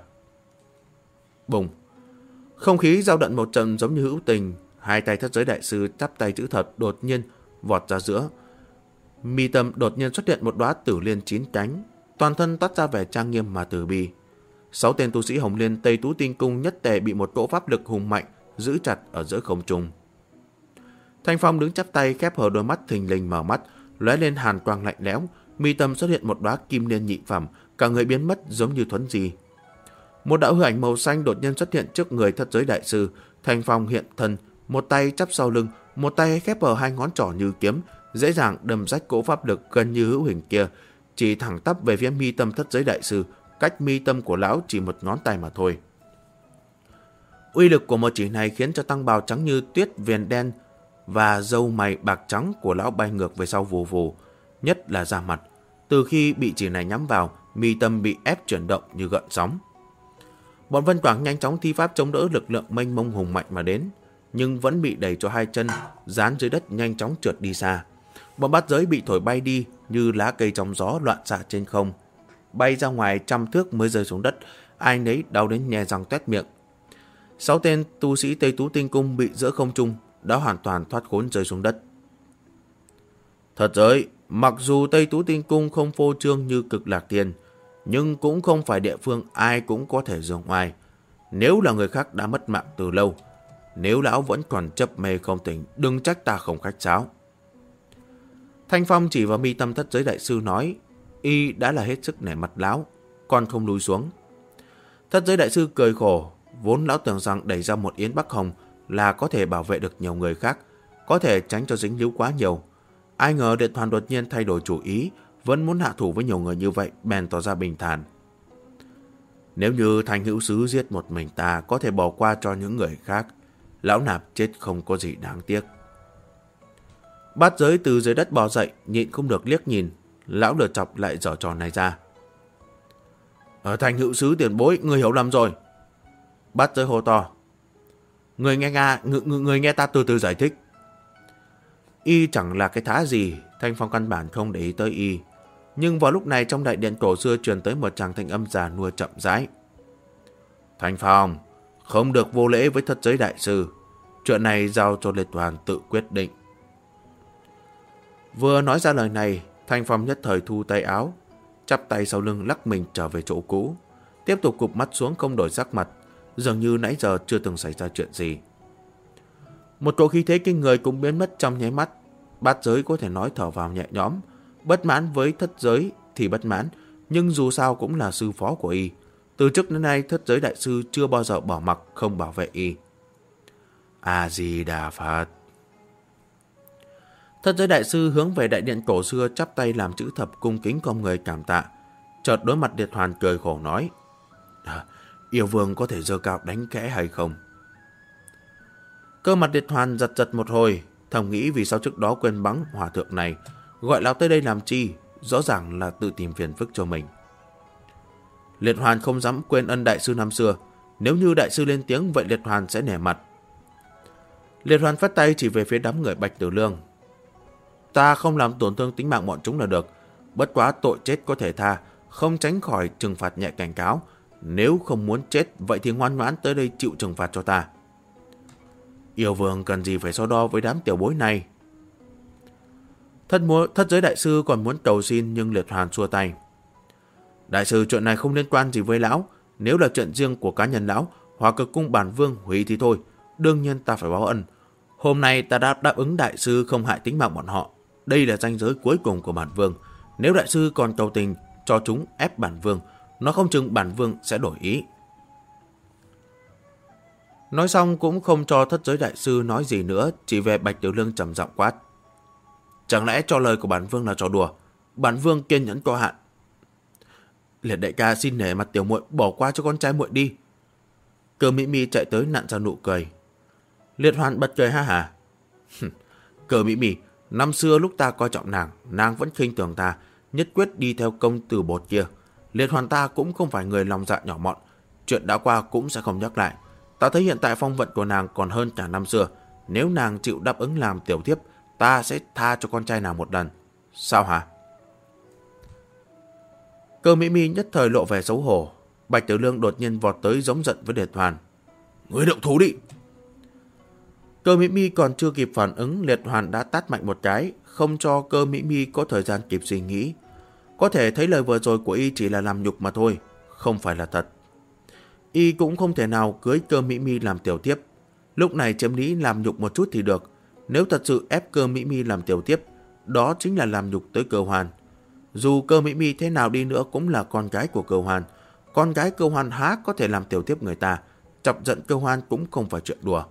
Bùng! Không khí dao động một trận giống như hữu tình. Hai tay thất giới đại sư chắp tay chữ thập đột nhiên vọt ra giữa. Mi tâm đột nhiên xuất hiện một đóa tử liên 9 cánh, toàn thân toát ra vẻ trang nghiêm mà từ bi. 6 tên tu sĩ Hồng Liên Tây Tú Tinh Cung nhất tề bị một cỗ pháp lực hùng mạnh giữ chặt ở giữa không trung. Thanh Phong đứng chắp tay khép hờ đôi mắt thình lình mở mắt, lóe lên hàn quang lạnh lẽo, mi tâm xuất hiện một đóa kim liên nhị phẩm, cả người biến mất giống như thuấn di. Một đạo hư ảnh màu xanh đột nhiên xuất hiện trước người thất giới đại sư. Thanh Phong hiện thân, một tay chắp sau lưng, một tay khép hờ hai ngón trỏ như kiếm, dễ dàng đâm rách cỗ pháp lực gần như hữu hình kia, chỉ thẳng tắp về phía mi tâm thất giới đại sư, cách mi tâm của lão chỉ một ngón tay mà thôi. Uy lực của một chỉ này khiến cho tăng bào trắng như tuyết viền đen và râu mày bạc trắng của lão bay ngược về sau vù vù, nhất là da mặt. Từ khi bị chỉ này nhắm vào, mi tâm bị ép chuyển động như gợn sóng. Bọn Vân Quảng nhanh chóng thi pháp chống đỡ lực lượng mênh mông hùng mạnh mà đến, nhưng vẫn bị đẩy cho hai chân dán dưới đất nhanh chóng trượt đi xa. Bọn Bát Giới bị thổi bay đi như lá cây trong gió loạn xạ trên không, bay ra ngoài trăm thước mới rơi xuống đất, ai nấy đau đến nhè răng toét miệng. 6 tên tu sĩ Tây Tú Tinh Cung bị giữa không trung đã hoàn toàn thoát khốn rơi xuống đất. Thật giới, mặc dù Tây Tú Tinh Cung không phô trương như Cực Lạc Thiên, nhưng cũng không phải địa phương ai cũng có thể giường ngoài. Nếu là người khác đã mất mạng từ lâu, nếu lão vẫn còn chấp mê không tỉnh, đừng trách ta không khách sáo. Thanh Phong chỉ vào mi tâm thất giới đại sư nói, y đã là hết sức nể mặt lão, còn không lùi xuống. Thất giới đại sư cười khổ, vốn lão tưởng rằng đẩy ra một yến Bắc Hồng là có thể bảo vệ được nhiều người khác, có thể tránh cho dính líu quá nhiều. Ai ngờ Điện Hoàn đột nhiên thay đổi chủ ý, vẫn muốn hạ thủ với nhiều người như vậy, bèn tỏ ra bình thản. Nếu như Thanh Hữu Sứ giết một mình ta, có thể bỏ qua cho những người khác. Lão nạp chết không có gì đáng tiếc. Bát Giới từ dưới đất bò dậy, nhịn không được liếc nhìn. Lão lừa chọc lại giở trò này ra. Thanh Hữu Sứ tiền bối, người hiểu lầm rồi. Bát Giới hô to. Người nghe ta từ từ giải thích. Y chẳng là cái thá gì, Thanh Phong căn bản không để ý tới y. Nhưng vào lúc này trong đại điện cổ xưa truyền tới một tràng thanh âm già nua chậm rãi. Thanh Phong, không được vô lễ với thất giới đại sư. Chuyện này giao cho Liệt Hoàn tự quyết định. Vừa nói ra lời này, Thanh Phong nhất thời thu tay áo, chắp tay sau lưng lắc mình trở về chỗ cũ, tiếp tục cụp mắt xuống không đổi sắc mặt, dường như nãy giờ chưa từng xảy ra chuyện gì. Một cỗ khí thế kinh người cũng biến mất trong nháy mắt. Bát Giới có thể nói thở vào nhẹ nhõm, bất mãn với thất giới thì bất mãn, nhưng dù sao cũng là sư phó của y. Từ trước đến nay thất giới đại sư chưa bao giờ bỏ mặc không bảo vệ y. A Di Đà Phật. Thất giới đại sư hướng về đại điện cổ xưa chắp tay làm chữ thập cung kính con người cảm tạ. Chợt đối mặt Liệt Hoàn cười khổ nói, Yêu Vương có thể giơ cao đánh khẽ hay không? Cơ mặt Liệt Hoàn giật giật một hồi, thầm nghĩ vì sao trước đó quên bắn hòa thượng này, gọi lão tới đây làm chi, rõ ràng là tự tìm phiền phức cho mình. Liệt Hoàn không dám quên ân đại sư năm xưa, nếu như đại sư lên tiếng vậy Liệt Hoàn sẽ nể mặt. Liệt Hoàn phát tay chỉ về phía đám người Bạch Tử Lương. Ta không làm tổn thương tính mạng bọn chúng là được, bất quá tội chết có thể tha, không tránh khỏi trừng phạt nhẹ cảnh cáo. Nếu không muốn chết vậy thì ngoan ngoãn tới đây chịu trừng phạt cho ta. Yêu Vương cần gì phải so đo với đám tiểu bối này. Thất giới đại sư còn muốn cầu xin nhưng Liệt Hoàn xua tay. Đại sư, chuyện này không liên quan gì với lão. Nếu là chuyện riêng của cá nhân lão hoặc Cực Cung bản vương hủy thì thôi, đương nhiên ta phải báo ân. Hôm nay ta đã đáp ứng đại sư không hại tính mạng bọn họ. Đây là ranh giới cuối cùng của bản vương. Nếu đại sư còn cầu tình cho chúng ép bản vương, nó không chừng bản vương sẽ đổi ý. Nói xong cũng không cho thất giới đại sư nói gì nữa, chỉ về Bạch Tiểu Lương trầm giọng quát. Chẳng lẽ cho lời của bản vương là trò đùa? Bản vương kiên nhẫn có hạn. Liệt đại ca xin nể mặt tiểu muội bỏ qua cho con trai muội đi. Cơ Mỹ Mi chạy tới nặn ra nụ cười. Liệt Hoàn bật cười ha hả. Cơ Mỹ Mi, năm xưa lúc ta coi trọng nàng vẫn khinh thường ta, nhất quyết đi theo công tử bột kia. Liệt Hoàn ta cũng không phải người lòng dạ nhỏ mọn, Chuyện đã qua cũng sẽ không nhắc lại. Ta thấy hiện tại phong vận của nàng còn hơn cả năm xưa. Nếu nàng chịu đáp ứng làm tiểu thiếp, ta sẽ tha cho con trai nàng một lần. Sao hả? Cơ Mỹ Mi nhất thời lộ vẻ xấu hổ. Bạch Tử Lương đột nhiên vọt tới giống giận với Liệt Hoàn. Ngươi động thủ đi! Cơ Mỹ Mi còn chưa kịp phản ứng, Liệt Hoàn đã tát mạnh một cái, không cho Cơ Mỹ Mi có thời gian kịp suy nghĩ. Có thể thấy lời vừa rồi của y chỉ là làm nhục mà thôi, không phải là thật. Y cũng không thể nào cưới Cơ Mỹ Mi làm tiểu tiếp. Lúc này chiếm lý làm nhục một chút thì được. Nếu thật sự ép Cơ Mỹ Mi làm tiểu tiếp, đó chính là làm nhục tới Cơ Hoàn. Dù Cơ Mỹ Mi thế nào đi nữa cũng là con gái của Cơ Hoàn. Con gái Cơ Hoàn há có thể làm tiểu tiếp người ta. Chọc giận Cơ Hoàn cũng không phải chuyện đùa.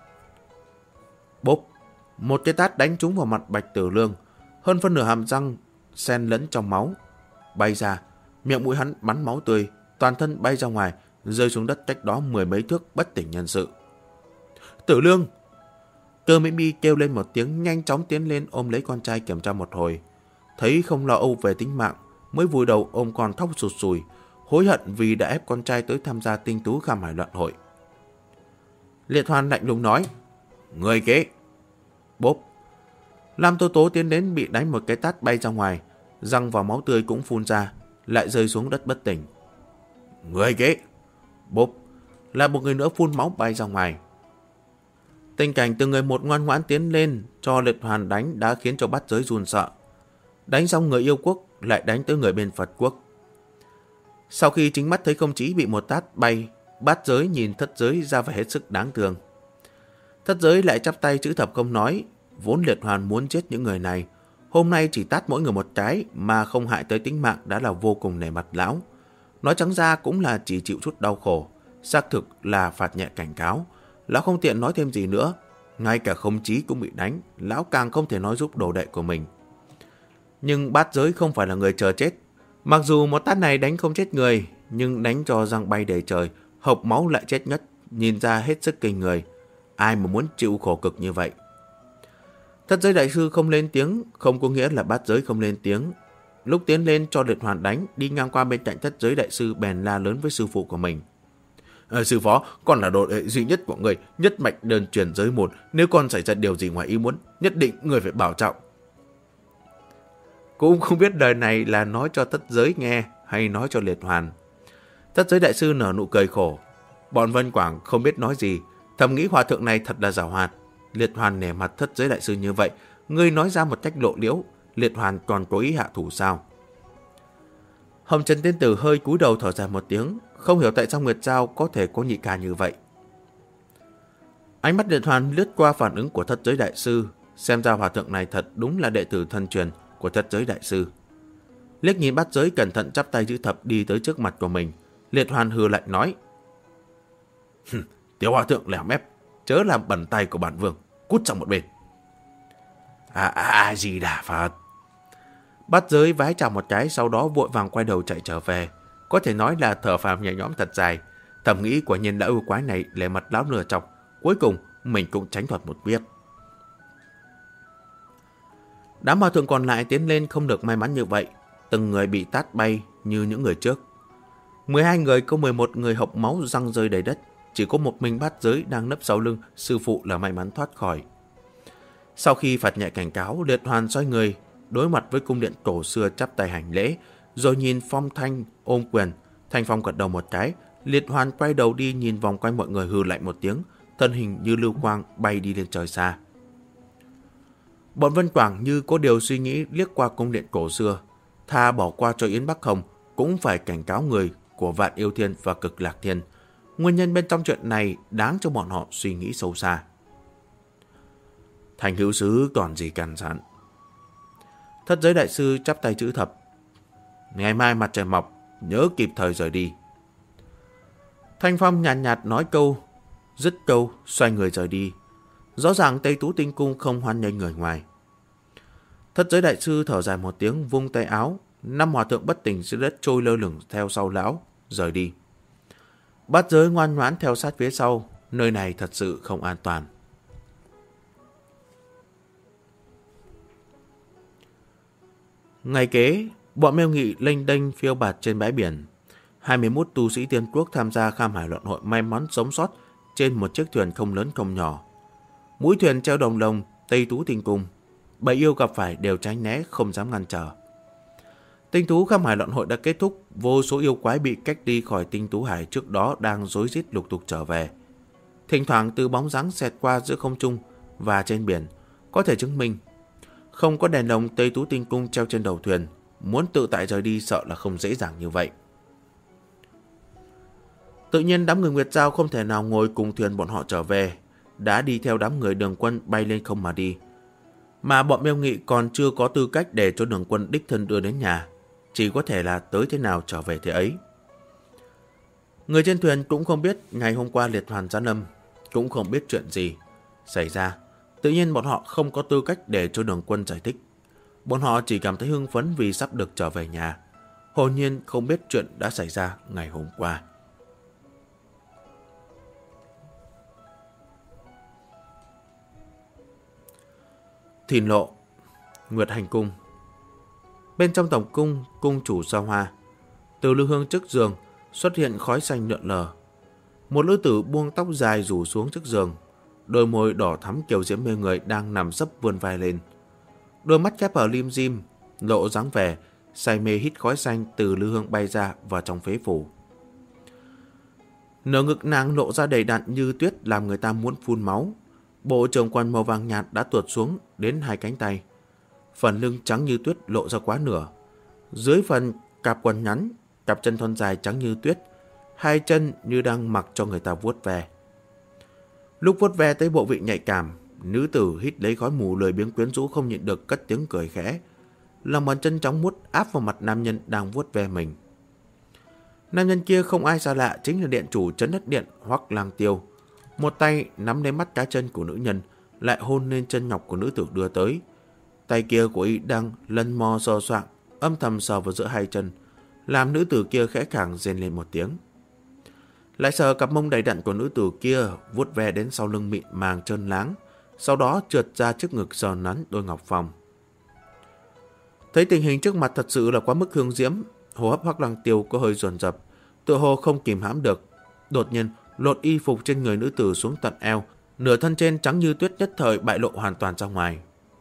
Bốp! Một cái tát đánh trúng vào mặt Bạch Tử Lương. Hơn phân nửa hàm răng xen lẫn trong máu bay ra, miệng mũi hắn bắn máu tươi, toàn thân bay ra ngoài, rơi xuống đất cách đó 10 mấy thước bất tỉnh nhân sự. Tử Lương! Cơ Mỹ Mi kêu lên một tiếng, nhanh chóng tiến lên ôm lấy con trai kiểm tra một hồi. Thấy không lo âu về tính mạng, mới vùi đầu ôm con khóc sụt sùi, hối hận vì đã ép con trai tới tham gia tinh tú kham hải loạn hội. Liệt Hoàn lạnh lùng nói, người kế! Bốp! Lam Tố Tố tiến đến bị đánh một cái tát bay ra ngoài, răng và máu tươi cũng phun ra, lại rơi xuống đất bất tỉnh. Người kế! Bốp! Lại một người nữa phun máu bay ra ngoài. Tình cảnh từng người một ngoan ngoãn tiến lên cho Liệt Hoàn đánh đã khiến cho Bát Giới run sợ. Đánh xong người yêu quốc lại đánh tới người bên Phật quốc. Sau khi chính mắt thấy công chí bị một tát bay, Bát Giới nhìn Thất Giới ra vẻ hết sức đáng thương. Thất Giới lại chắp tay chữ thập không nói, vốn Liệt Hoàn muốn giết những người này, hôm nay chỉ tát mỗi người một cái mà không hại tới tính mạng đã là vô cùng nể mặt lão. Nói trắng ra cũng là chỉ chịu chút đau khổ, xác thực là phạt nhẹ cảnh cáo. Lão không tiện nói thêm gì nữa, ngay cả Không Chí cũng bị đánh, lão càng không thể nói giúp đồ đệ của mình. Nhưng Bát Giới không phải là người chờ chết. Mặc dù một tát này đánh không chết người, nhưng đánh cho răng bay đầy trời, hộc máu lại chết ngất, nhìn ra hết sức kinh người. Ai mà muốn chịu khổ cực như vậy? Thất Giới đại sư không lên tiếng, không có nghĩa là Bát Giới không lên tiếng. Lúc tiến lên cho Liệt Hoàn đánh, đi ngang qua bên cạnh Thất Giới đại sư bèn la lớn với sư phụ của mình. Sư phó, con là đồ đệ duy nhất của người, nhất mạch đơn truyền giới một. Nếu con xảy ra điều gì ngoài ý muốn, nhất định người phải bảo trọng. Cũng không biết đời này là nói cho Thất Giới nghe hay nói cho Liệt Hoàn. Thất Giới đại sư nở nụ cười khổ. Bọn Vân Quảng không biết nói gì, thầm nghĩ hòa thượng này thật là giàu hoạt. Liệt Hoàn nể mặt Thất Giới đại sư như vậy, ngươi nói ra một cách lộ liễu, Liệt Hoàn còn có ý hạ thủ sao? Hồng Trần Tiên Tử hơi cúi đầu thở dài một tiếng, không hiểu tại sao Nguyệt Giao có thể có nhị ca như vậy. Ánh mắt Liệt Hoàn lướt qua phản ứng của Thất Giới đại sư, xem ra hòa thượng này thật đúng là đệ tử thân truyền của Thất Giới đại sư. Liếc nhìn Bát Giới cẩn thận chắp tay chữ thập đi tới trước mặt của mình, Liệt Hoàn hừ lạnh nói: Tiểu hòa thượng lẻo mép, chớ làm bẩn tay của bản vương, cút sang một bên. Gì đà Phật. Bát Giới vái chào một cái, sau đó vội vàng quay đầu chạy trở về, có thể nói là thở phào nhẹ nhõm thật dài. Thầm nghĩ quả nhiên lão yêu quái này lề mặt lão lừa chọc, cuối cùng mình cũng tránh thoát một kiếp. Đám hòa thượng còn lại tiến lên không được may mắn như vậy, từng người bị tát bay như những người trước. 12 người có 11 người hộc máu răng rơi đầy đất, chỉ có một mình Bát Giới đang nấp sau lưng sư phụ là may mắn thoát khỏi. Sau khi phạt nhẹ cảnh cáo, Liệt Hoàn xoay người đối mặt với cung điện cổ xưa chắp tay hành lễ, rồi nhìn Phong Thanh ôm quyền. Thanh Phong gật đầu một cái, Liệt Hoàn quay đầu đi nhìn vòng quanh mọi người hừ lạnh một tiếng, thân hình như lưu quang bay đi lên trời xa. Bọn Vân Quảng như có điều suy nghĩ liếc qua cung điện cổ xưa, tha bỏ qua cho Yến Bắc Hồng cũng phải cảnh cáo người của Vạn Yêu Thiên và Cực Lạc Thiên. Nguyên nhân bên trong chuyện này đáng cho bọn họ suy nghĩ sâu xa. Thành hữu sứ còn gì cằn sẵn. Thất Giới đại sư chắp tay chữ thập: Ngày mai mặt trời mọc, nhớ kịp thời rời đi. Thanh Phong nhàn nhạt nói câu, dứt câu xoay người rời đi. Rõ ràng Tây Tú Tinh Cung không hoan nghênh người ngoài. Thất Giới đại sư thở dài một tiếng, vung tay áo, 5 hòa thượng bất tỉnh dưới đất trôi lơ lửng theo sau lão rời đi. Bát Giới ngoan ngoãn theo sát phía sau, nơi này thật sự không an toàn. Ngày kế, bọn Mêu Nghị lênh đênh phiêu bạt trên bãi biển. 21 tu sĩ tiên quốc tham gia kham hải luận hội may mắn sống sót trên một chiếc thuyền không lớn không nhỏ. Mũi thuyền treo đồng đồng, Tây Tú Tinh Cung. 7 yêu gặp phải đều tránh né, không dám ngăn trở. Tinh Tú kham hải luận hội đã kết thúc, vô số yêu quái bị cách đi khỏi Tinh Tú Hải trước đó đang rối rít lục tục trở về. Thỉnh thoảng từ bóng dáng xẹt qua giữa không trung và trên biển, có thể chứng minh không có đèn lồng Tây Tú Tinh Cung treo trên đầu thuyền, muốn tự tại rời đi sợ là không dễ dàng như vậy. Tự nhiên đám người Nguyệt Giao không thể nào ngồi cùng thuyền bọn họ trở về, đã đi theo đám người Đường Quân bay lên không mà đi. Mà bọn Miêu Nghị còn chưa có tư cách để cho Đường Quân đích thân đưa đến nhà, chỉ có thể là tới thế nào trở về thế ấy. Người trên thuyền cũng không biết ngày hôm qua liệt hoàn giáng lâm, cũng không biết chuyện gì xảy ra. Tự nhiên bọn họ không có tư cách để cho Đường Quân giải thích. Bọn họ chỉ cảm thấy hưng phấn vì sắp được trở về nhà, hồn nhiên không biết chuyện đã xảy ra ngày hôm qua. Thìn lộ, Nguyệt Hành Cung. Bên trong tổng cung, cung chủ xa hoa. Từ lư hương trước giường xuất hiện khói xanh lượn lờ. Một nữ tử buông tóc dài rủ xuống trước giường, đôi môi đỏ thắm kiều diễm mê người đang nằm sấp vươn vai lên. Đôi mắt khép hờ lim dim, lộ dáng vẻ say mê hít khói xanh từ lư hương bay ra vào trong phế phủ. Nửa ngực nàng lộ ra đầy đặn như tuyết làm người ta muốn phun máu. Bộ trường quan màu vàng nhạt đã tuột xuống đến 2 cánh tay. Phần lưng trắng như tuyết lộ ra quá nửa. Dưới phần cạp quần ngắn, cặp chân thon dài trắng như tuyết, 2 chân như đang mặc cho người ta vuốt ve. Lúc vuốt ve tới bộ vị nhạy cảm, nữ tử hít lấy khói mù lười biếng quyến rũ không nhịn được cất tiếng cười khẽ. Lòng bàn chân chóng mút áp vào mặt nam nhân đang vuốt ve mình. Nam nhân kia không ai xa lạ, chính là điện chủ Trấn Đất Điện Hoắc Lang Tiêu. Một tay nắm lấy mắt cá chân của nữ nhân, lại hôn lên chân ngọc của nữ tử đưa tới. Tay kia của y đang lân mò sờ soạng, âm thầm sờ vào giữa 2 chân, làm nữ tử kia khẽ khàng rên lên một tiếng. Lại sờ cặp mông đầy đặn của nữ tử kia, vuốt ve đến sau lưng mịn màng trơn láng, sau đó trượt ra trước ngực sờ nắn đôi ngọc phòng. Thấy tình hình trước mặt thật sự là quá mức hương diễm, hô hấp Hoắc Lang Tiêu có hơi dồn dập, tựa hồ không kìm hãm được. Đột nhiên lột y phục trên người nữ tử xuống tận eo, nửa thân trên trắng như tuyết nhất thời bại lộ hoàn toàn ra ngoài.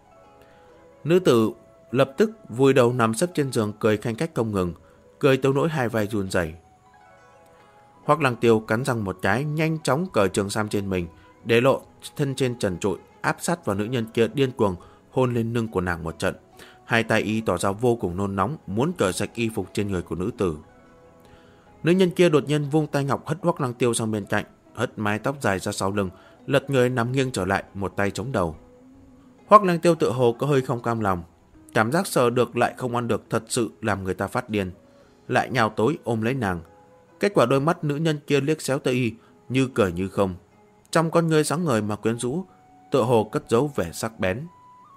Nữ tử lập tức vùi đầu nằm sấp trên giường cười khanh khách không ngừng, cười tới nỗi 2 vai run rẩy. Hoắc Lang Tiêu cắn răng một cái, nhanh chóng cởi trường sam trên mình, để lộ thân trên trần trụi, áp sát vào nữ nhân kia điên cuồng hôn lên lưng của nàng một trận. 2 tay y tỏ ra vô cùng nôn nóng, muốn cởi sạch y phục trên người của nữ tử. Nữ nhân kia đột nhiên vung tay ngọc hất Hoắc Lang Tiêu sang bên cạnh, hất mái tóc dài ra sau lưng, lật người nằm nghiêng trở lại, một tay chống đầu. Hoắc Lang Tiêu tự hồ có hơi không cam lòng, cảm giác sờ được lại không ăn được thật sự làm người ta phát điên, lại nhào tới ôm lấy nàng. Kết quả đôi mắt nữ nhân kia liếc xéo tới y, như cười như không, trong con ngươi sáng ngời mà quyến rũ, tự hồ cất giấu vẻ sắc bén.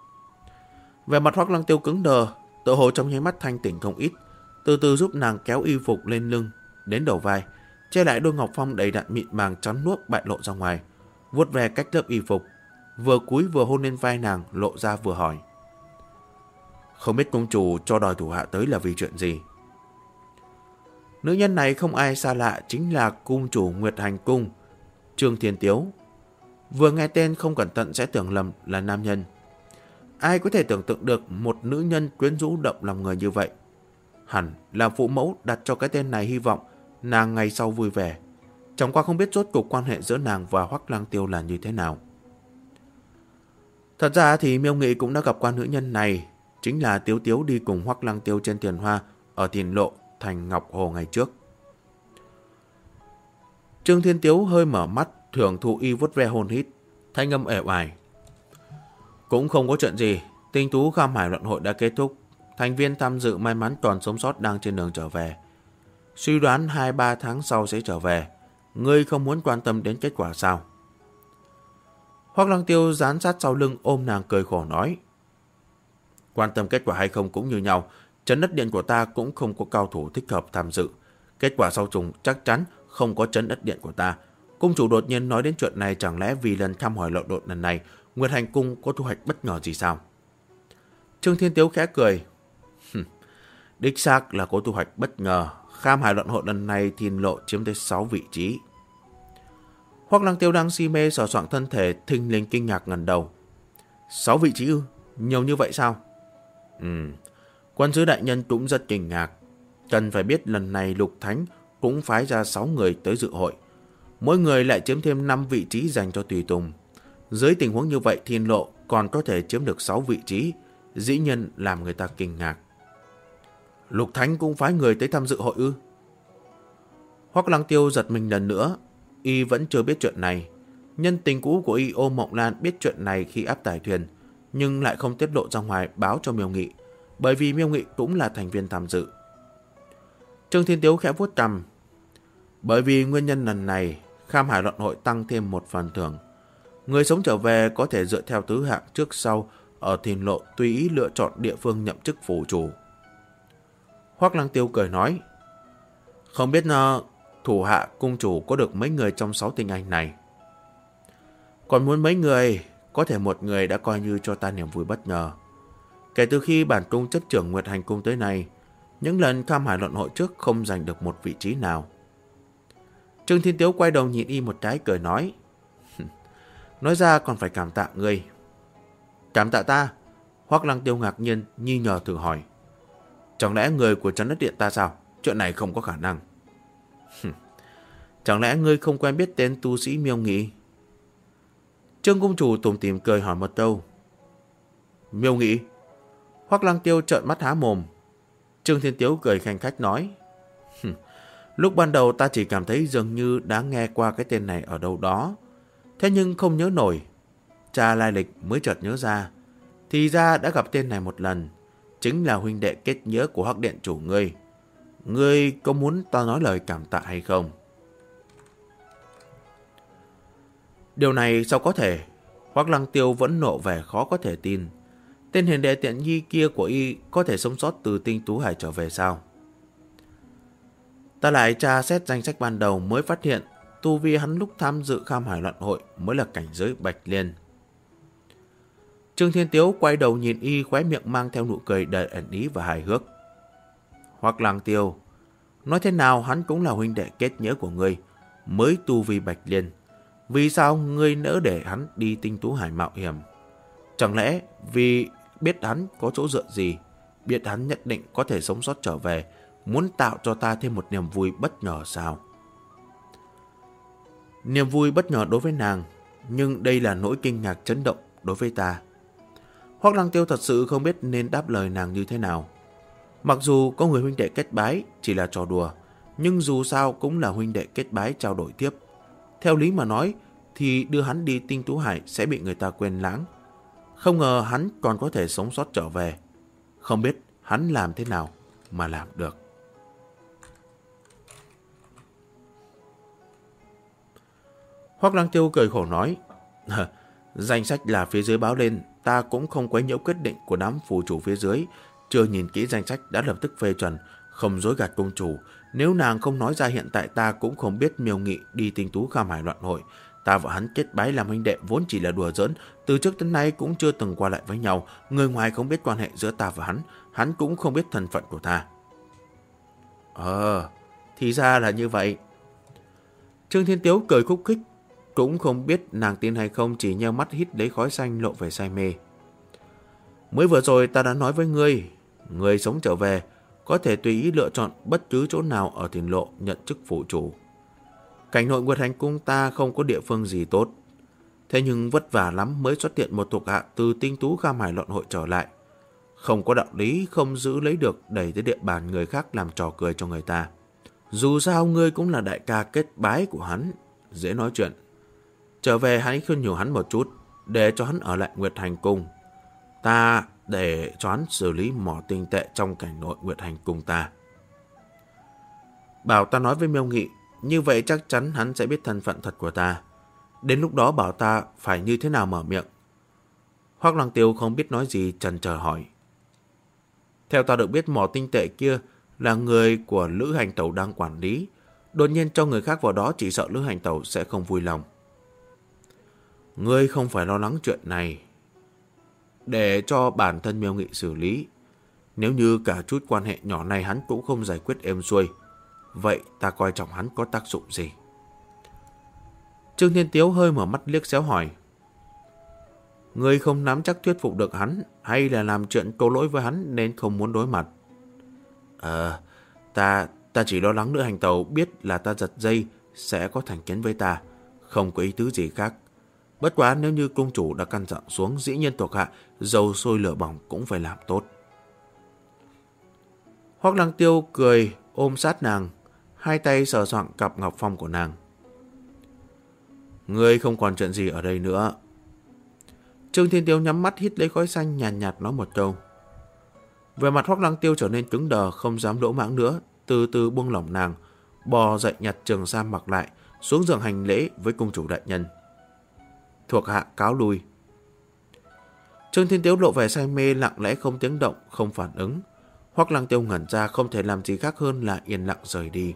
Vẻ mặt Hoắc Lang Tiêu cứng đờ, tự hồ trong nháy mắt thanh tỉnh không ít, từ từ giúp nàng kéo y phục lên lưng đến đầu vai, che lại đôi ngọc phong đầy đặn mịn màng trắng nuốt bại lộ ra ngoài, vuốt ve cách lớp y phục, vừa cúi vừa hôn lên vai nàng, lộ ra vừa hỏi: "Không biết công chủ cho đòi thủ hạ tới là vì chuyện gì?" Nữ nhân này không ai xa lạ, chính là cung chủ Nguyệt Hành Cung, Trương Thiên Tiếu. Vừa nghe tên không cẩn thận sẽ tưởng lầm là nam nhân. Ai có thể tưởng tượng được một nữ nhân quyến rũ động lòng người như vậy? Hẳn là phụ mẫu đặt cho cái tên này hy vọng nàng ngày sau vui vẻ. Chẳng qua không biết rốt cuộc quan hệ giữa nàng và Hoắc Lang Tiêu là như thế nào. Thật ra thì Miêu Nghị cũng đã gặp qua nữ nhân này, chính là Tiếu Tiếu đi cùng Hoắc Lang Tiêu trên Tiền Hoa ở Thìn Lộ thành Ngọc Hồ ngày trước. Trương Thiên Tiếu hơi mở mắt, thưởng thụ y vuốt ve hôn hít, thanh âm ẻo ải: "Cũng không có chuyện gì, Tinh Tú kham hải luận hội đã kết thúc, thành viên tham dự may mắn còn sống sót đang trên đường trở về. Suy đoán 2-3 tháng sau sẽ trở về, ngươi không muốn quan tâm đến kết quả sao?" Hoắc Lang Tiêu dán sát sau lưng ôm nàng cười khổ nói: "Quan tâm kết quả hay không cũng như nhau, Trấn Đất Điện của ta cũng không có cao thủ thích hợp tham dự. Kết quả sau cùng chắc chắn không có Trấn Đất Điện của ta. Cung chủ đột nhiên nói đến chuyện này, chẳng lẽ vì lần thăm hỏi lộ đột lần này, Nguyệt Hành Cung có thu hoạch bất ngờ gì sao?" Trương Thiên Tiếu khẽ cười: "Đích xác là có thu hoạch bất ngờ, Kham Hải luận hội lần này Thiên Lộ chiếm tới 6 vị trí. Hoắc Lăng Tiêu đang si mê sờ soạng thân thể, thình lình kinh ngạc ngẩng đầu. 6 vị trí ư? Nhiều như vậy sao? Quân sứ đại nhân cũng rất kinh ngạc. Cần phải biết lần này Lục Thánh cũng phái ra 6 người tới dự hội. Mỗi người lại chiếm thêm 5 vị trí dành cho tùy tùng. Dưới tình huống như vậy, Thiên Lộ còn có thể chiếm được 6 vị trí, dĩ nhiên làm người ta kinh ngạc. Lục Thánh cũng phái người tới tham dự hội ư? Hoắc Lăng Tiêu giật mình lần nữa. Y vẫn chưa biết chuyện này. Nhân tình cũ của Y, Ô Mộng Lan, biết chuyện này khi áp tải thuyền, nhưng lại không tiết lộ ra ngoài báo cho Miêu Nghị, bởi vì Miêu Nghị cũng là thành viên tham dự. Trương Thiên Tiếu khẽ vuốt cằm. Bởi vì nguyên nhân lần này, Kham Hải luận hội tăng thêm một phần thưởng. Người sống trở về có thể dựa theo thứ hạng trước sau ở Thiên Lộ tùy ý lựa chọn địa phương nhậm chức phủ chủ. Hoắc Lăng Tiêu cười nói, không biết thủ hạ cung chủ có được mấy người trong 6 tinh anh này. Còn muốn mấy người, có thể một người đã coi như cho ta niềm vui bất ngờ. Kể từ khi bản cung chấp trưởng Nguyệt Hành Cung tới nay, những lần Kham Hải luận hội trước không giành được một vị trí nào. Trương Thiên Tiếu quay đầu nhìn Y một cái cười nói, nói ra còn phải cảm tạ ngươi. Cảm tạ ta? Hoắc Lăng Tiêu ngạc nhiên, nghi ngờ thử hỏi. Chẳng lẽ người của Trấn Đất Điện ta sao? Chuyện này không có khả năng. Chẳng lẽ ngươi không quen biết tên tu sĩ Miêu Nghị? Trương cung chủ tủm tỉm cười hỏi một câu. Miêu Nghị? Hoắc Lăng Tiêu trợn mắt há mồm. Trương Thiên Tiếu cười khanh khách nói, lúc ban đầu ta chỉ cảm thấy dường như đã nghe qua cái tên này ở đâu đó, thế nhưng không nhớ nổi. Tra lai lịch mới chợt nhớ ra, thì ra đã gặp tên này một lần, chính là huynh đệ kết nghĩa của Hắc Điện chủ ngươi. Ngươi có muốn ta nói lời cảm tạ hay không? Điều này sao có thể? Hoắc Lăng Tiêu vẫn nộ vẻ khó có thể tin. Tên hiền đệ tiện nhi kia của Y có thể sống sót từ Tinh Tú Hải trở về sao? Ta lại tra xét danh sách ban đầu mới phát hiện tu vi hắn lúc tham dự Kham Hải luận hội mới là cảnh giới Bạch Liên. Trương Thiên Tiếu quay đầu nhìn Y, khóe miệng mang theo nụ cười đầy ẩn ý và hài hước. Hoắc Lăng Tiêu, nói thế nào hắn cũng là huynh đệ kết nghĩa của ngươi, mới tu vi Bạch Liên. Vì sao ngươi nỡ để hắn đi Tinh Tú Hải mạo hiểm? Chẳng lẽ vì biết hắn có chỗ dựa gì, biết hắn nhất định có thể sống sót trở về, muốn tạo cho ta thêm một niềm vui bất ngờ sao? Niềm vui bất ngờ đối với nàng, nhưng đây là nỗi kinh ngạc chấn động đối với ta. Hoắc Lăng Tiêu thật sự không biết nên đáp lời nàng như thế nào. Mặc dù có người huynh đệ kết bái chỉ là trò đùa, nhưng dù sao cũng là huynh đệ kết bái trao đổi tiếp. Theo lý mà nói thì đưa hắn đi Tinh Tú Hải sẽ bị người ta quên lãng. Không ngờ hắn còn có thể sống sót trở về. Không biết hắn làm thế nào mà làm được. Hoắc Lăng Tiêu cười khổ nói, danh sách là phía dưới báo lên, ta cũng không quấy nhiễu quyết định của đám phù chủ phía dưới, chưa nhìn kỹ danh sách đã lập tức phê chuẩn, không dối gạt công chủ. Nếu nàng không nói ra hiện tại ta cũng không biết Miêu Nghị đi Tinh Tú Kham Hải loạn hội. Ta và hắn kết bái làm huynh đệ vốn chỉ là đùa giỡn, từ trước đến nay cũng chưa từng qua lại với nhau, người ngoài không biết quan hệ giữa ta và hắn cũng không biết thân phận của ta. Thì ra là như vậy. Trương Thiên Tiếu cười khúc khích, cũng không biết nàng tin hay không, chỉ nheo mắt hít lấy khói xanh lộ vẻ say mê. Mới vừa rồi ta đã nói với ngươi, người sống trở về có thể tùy ý lựa chọn bất cứ chỗ nào ở Thiên Lộ nhận chức phụ chủ. Cảnh nội Nguyệt Hành Cung ta không có địa phương gì tốt, thế nhưng vất vả lắm mới xuất hiện một thuộc hạ từ Tinh Tú Kham Hải luận hội trở lại. Không có đạo lý không giữ lấy được, đẩy tới địa bàn người khác làm trò cười cho người ta. Dù sao ngươi cũng là đại ca kết bái của hắn, dễ nói chuyện. Trở về hãy khuyên nhủ hắn một chút, để cho hắn ở lại Nguyệt Hành Cung. Ta để cho hắn xử lý mỏ tinh tệ trong cảnh nội Nguyệt Hành Cung ta. Bảo ta nói với Miêu Nghị, như vậy chắc chắn hắn sẽ biết thân phận thật của ta. Đến lúc đó bảo ta phải như thế nào mở miệng. Hoắc Lăng Tiêu không biết nói gì, chần chờ hỏi. Theo ta được biết mỏ tinh tệ kia là người của Lữ Hành Tẩu đang quản lý. Đột nhiên cho người khác vào đó chỉ sợ Lữ Hành Tẩu sẽ không vui lòng. Ngươi không phải lo lắng chuyện này, để cho bản thân Miêu Nghị xử lý. Nếu như cả chút quan hệ nhỏ này hắn cũng không giải quyết êm xuôi, vậy ta coi trọng hắn có tác dụng gì? Trương Thiên Tiếu hơi mở mắt liếc xéo hỏi. Ngươi không nắm chắc thuyết phục được hắn, hay là làm chuyện có lỗi với hắn nên không muốn đối mặt? Ta chỉ lo lắng Nữ Hành Tẩu biết là ta giật dây sẽ có thành kiến với ta, không có ý tứ gì khác. Bất quá nếu như công chủ đã căn dặn xuống, dĩ nhiên thuộc hạ dầu sôi lửa bỏng cũng phải làm tốt. Hoắc Lăng Tiêu cười ôm sát nàng, hai tay sờ soạng cặp ngọc phong của nàng. Ngươi không còn chuyện gì ở đây nữa. Trương Thiên Tiếu nhắm mắt hít lấy khói xanh, nhàn nhạt nói một câu. Về mặt Hoắc Lăng Tiêu trở nên cứng đờ, không dám lỗ mãng nữa, từ từ buông lỏng nàng, bò dậy nhặt trường sam mặc lại, xuống giường hành lễ với cung chủ đại nhân. Thuộc hạ cáo lui. Trương Thiên Tiếu lộ vẻ say mê, lặng lẽ không tiếng động, không phản ứng. Hoắc Lăng Tiêu ngẩn ra, không thể làm gì khác hơn là yên lặng rời đi.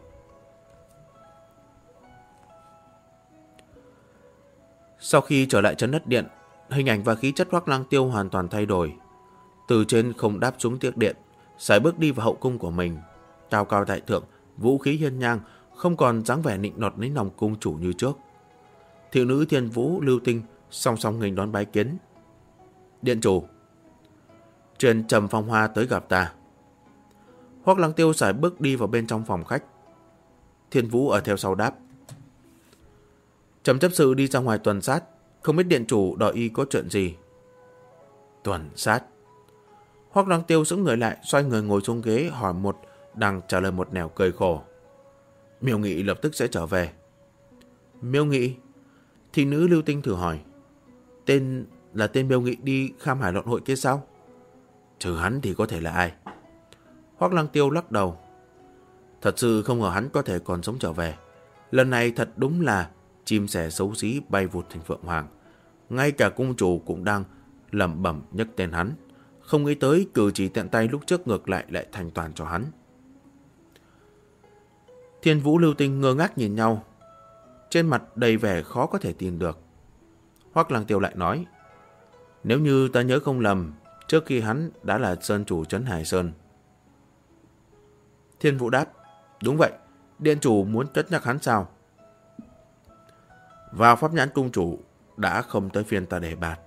Sau khi trở lại trấn Đất Điện, hình ảnh và khí chất Hoắc Lăng Tiêu hoàn toàn thay đổi. Từ trên không đáp xuống tiệc điện, sải bước đi vào hậu cung của mình, cao cao tại thượng, vũ khí hiên ngang, không còn dáng vẻ nịnh nọt lấy lòng cung chủ như trước. Thiếu nữ Thiên Vũ, Lưu Tinh song song nghênh đón bái kiến. Điện chủ, truyền Trầm Phong Hoa tới gặp ta. Hoắc Lăng Tiêu sải bước đi vào bên trong phòng khách. Thiên Vũ ở theo sau đáp. Trầm chấp sự đi ra ngoài tuần sát, không biết điện chủ đòi y có chuyện gì. Tuần sát? Hoắc Lăng Tiêu sững người lại, xoay người ngồi xuống ghế, hỏi một đằng trả lời một nẻo, cười khổ. Miêu Nghị lập tức sẽ trở về. Miêu Nghị? Thị nữ Lưu Tinh thử hỏi. Tên Miêu Nghị đi Kham Hải Luận Hội kia sao? Trừ hắn thì có thể là ai? Hoắc Lăng Tiêu lắc đầu. Thật sự không ngờ hắn có thể còn sống trở về. Lần này thật đúng là chim sẻ xấu xí bay vụt thành phượng hoàng. Ngay cả cung chủ cũng đang lẩm bẩm nhắc tên hắn. Không nghĩ tới cử chỉ tiện tay lúc trước ngược lại thành toàn cho hắn. Thiên Vũ, Lưu Tinh ngơ ngác nhìn nhau, trên mặt đầy vẻ khó có thể tin được. Hoắc Lăng Tiêu lại nói. Nếu như ta nhớ không lầm, trước khi hắn đã là sơn chủ trấn Hải Sơn. Thiên Vũ đáp. Đúng vậy, điện chủ muốn cất nhắc hắn sao? Vào pháp nhãn cung chủ, đã không tới phiên ta đề bạt.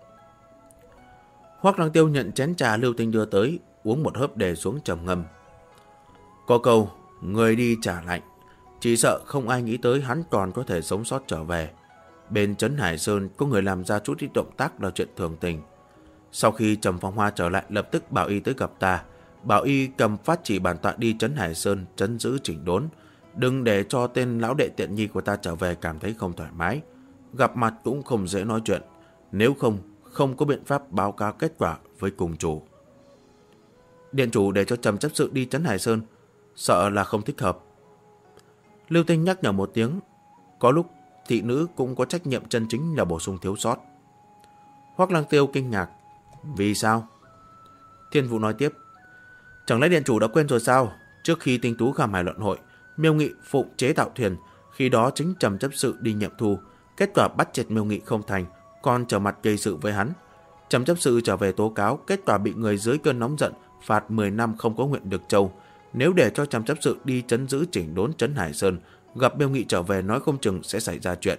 Hoắc Lăng Tiêu nhận chén trà Lưu Tinh đưa tới, uống một hớp để xuống trầm ngâm. Có câu, người đi trả lạnh, chỉ sợ không ai nghĩ tới hắn còn có thể sống sót trở về. Bên trấn Hải Sơn có người làm ra chút ít động tác là chuyện thường tình. Sau khi Trầm Phong Hoa trở lại, lập tức bảo y tới gặp ta, bảo y cầm phát chỉ bản tọa đi trấn Hải Sơn trấn giữ chỉnh đốn, đừng để cho tên lão đệ tiện nhi của ta trở về cảm thấy không thoải mái. Gặp mặt cũng không dễ nói chuyện, nếu không có biện pháp báo cáo kết quả với cung chủ. Điện chủ để cho Trầm chấp sự đi trấn Hải Sơn, sợ là không thích hợp. Lưu Tinh nhắc nhở một tiếng, có lúc thị nữ cũng có trách nhiệm chân chính là bổ sung thiếu sót. Hoắc Lăng Tiêu kinh ngạc. Vì sao? Thiên Vũ nói tiếp. Chẳng lẽ điện chủ đã quên rồi sao? Trước khi tinh tú Kham Hải Luận Hội, Miêu Nghị phụng chế tạo thuyền, khi đó chính Trầm chấp sự đi nhiệm thu, kết quả bắt chẹt Miêu Nghị không thành, còn trở mặt gây sự với hắn. Trầm chấp sự trở về tố cáo, kết quả bị người dưới cơn nóng giận phạt 10 năm không có nguyện được châu. Nếu để cho Trầm chấp sự đi trấn giữ chỉnh đốn trấn Hải Sơn, gặp Miêu Nghị trở về nói không chừng sẽ xảy ra chuyện.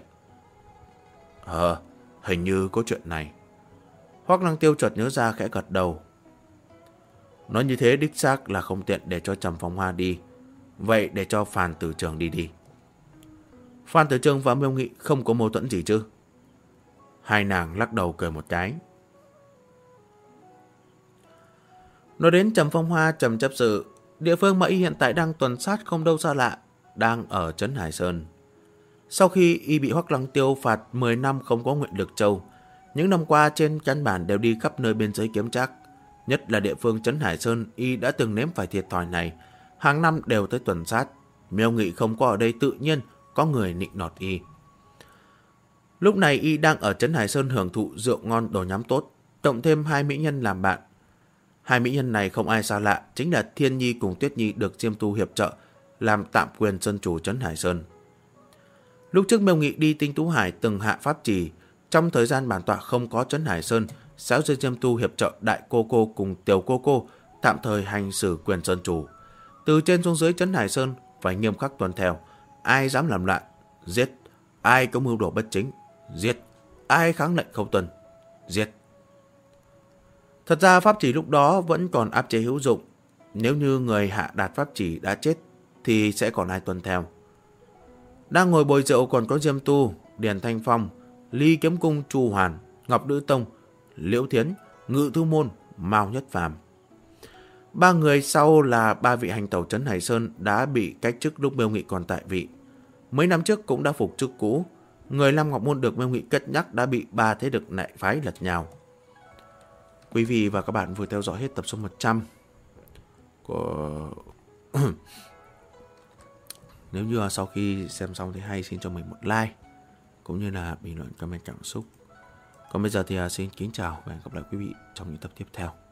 Hình như có chuyện này. Hoắc Lăng Tiêu chợt nhớ ra, khẽ gật đầu. Nói như thế đích xác là không tiện để cho Trầm Phong Hoa đi. Vậy để cho Phan Tử Trường đi. Phan Tử Trường và Miêu Nghị không có mâu thuẫn gì chứ? Hai nàng lắc đầu cười một cái. Nói đến Trầm Phong Hoa, Trầm chấp sự, địa phương mà y hiện tại đang tuần sát không đâu xa lạ, đang ở trấn Hải Sơn. Sau khi y bị Hoắc Lăng Tiêu phạt 10 năm không có nguyện lực châu, những năm qua trên căn bản đều đi khắp nơi biên giới kiếm trác. Nhất là địa phương trấn Hải Sơn, y đã từng nếm phải thiệt thòi này, hàng năm đều tới tuần sát. Miêu Nghị không có ở đây, tự nhiên có người nịnh nọt y. Lúc này y đang ở trấn Hải Sơn hưởng thụ rượu ngon đồ nhắm tốt, cộng thêm hai mỹ nhân làm bạn. Hai mỹ nhân này không ai xa lạ, chính là Thiên Nhi cùng Tuyết Nhi được Diêm Tu hiệp trợ làm tạm quyền sơn chủ trấn Hải Sơn. Lúc trước Miêu Nghị đi Tinh Tú Hải từng hạ pháp trì, trong thời gian bản tọa không có trấn Hải Sơn, giáo sư Diêm Tu hiệp trợ Đại Cô Cô cùng Tiểu Cô Cô tạm thời hành xử quyền sơn chủ. Từ trên xuống dưới trấn Hải Sơn phải nghiêm khắc tuân theo. Ai dám làm loạn, giết. Ai có mưu đồ bất chính, giết. Ai kháng lệnh không tuân, giết. Thật ra pháp chỉ lúc đó vẫn còn áp chế hữu dụng. Nếu như người hạ đạt pháp chỉ đã chết thì sẽ còn ai tuân theo. Đang ngồi bồi rượu còn có Diêm Tu, Điền Thanh Phong, Ly Kiếm Cung Chu Hoàn, Ngọc Nữ Tông, Liễu Thiến, Ngự Thư Môn, Mao Nhất Phàm. Ba người sau là ba vị hành tẩu trấn Hải Sơn đã bị cách chức lúc Miêu Nghị còn tại vị. Mấy năm trước cũng đã phục chức cũ. Người Lam Ngọc Môn được Miêu Nghị cất nhắc đã bị ba thế lực đại phái lật nhào. Quý vị và các bạn vừa theo dõi hết tập số 100 của... Nếu như sau khi xem xong thì hay xin cho mình một like cũng như là bình luận comment cảm xúc. Còn bây giờ thì xin kính chào và hẹn gặp lại quý vị trong những tập tiếp theo.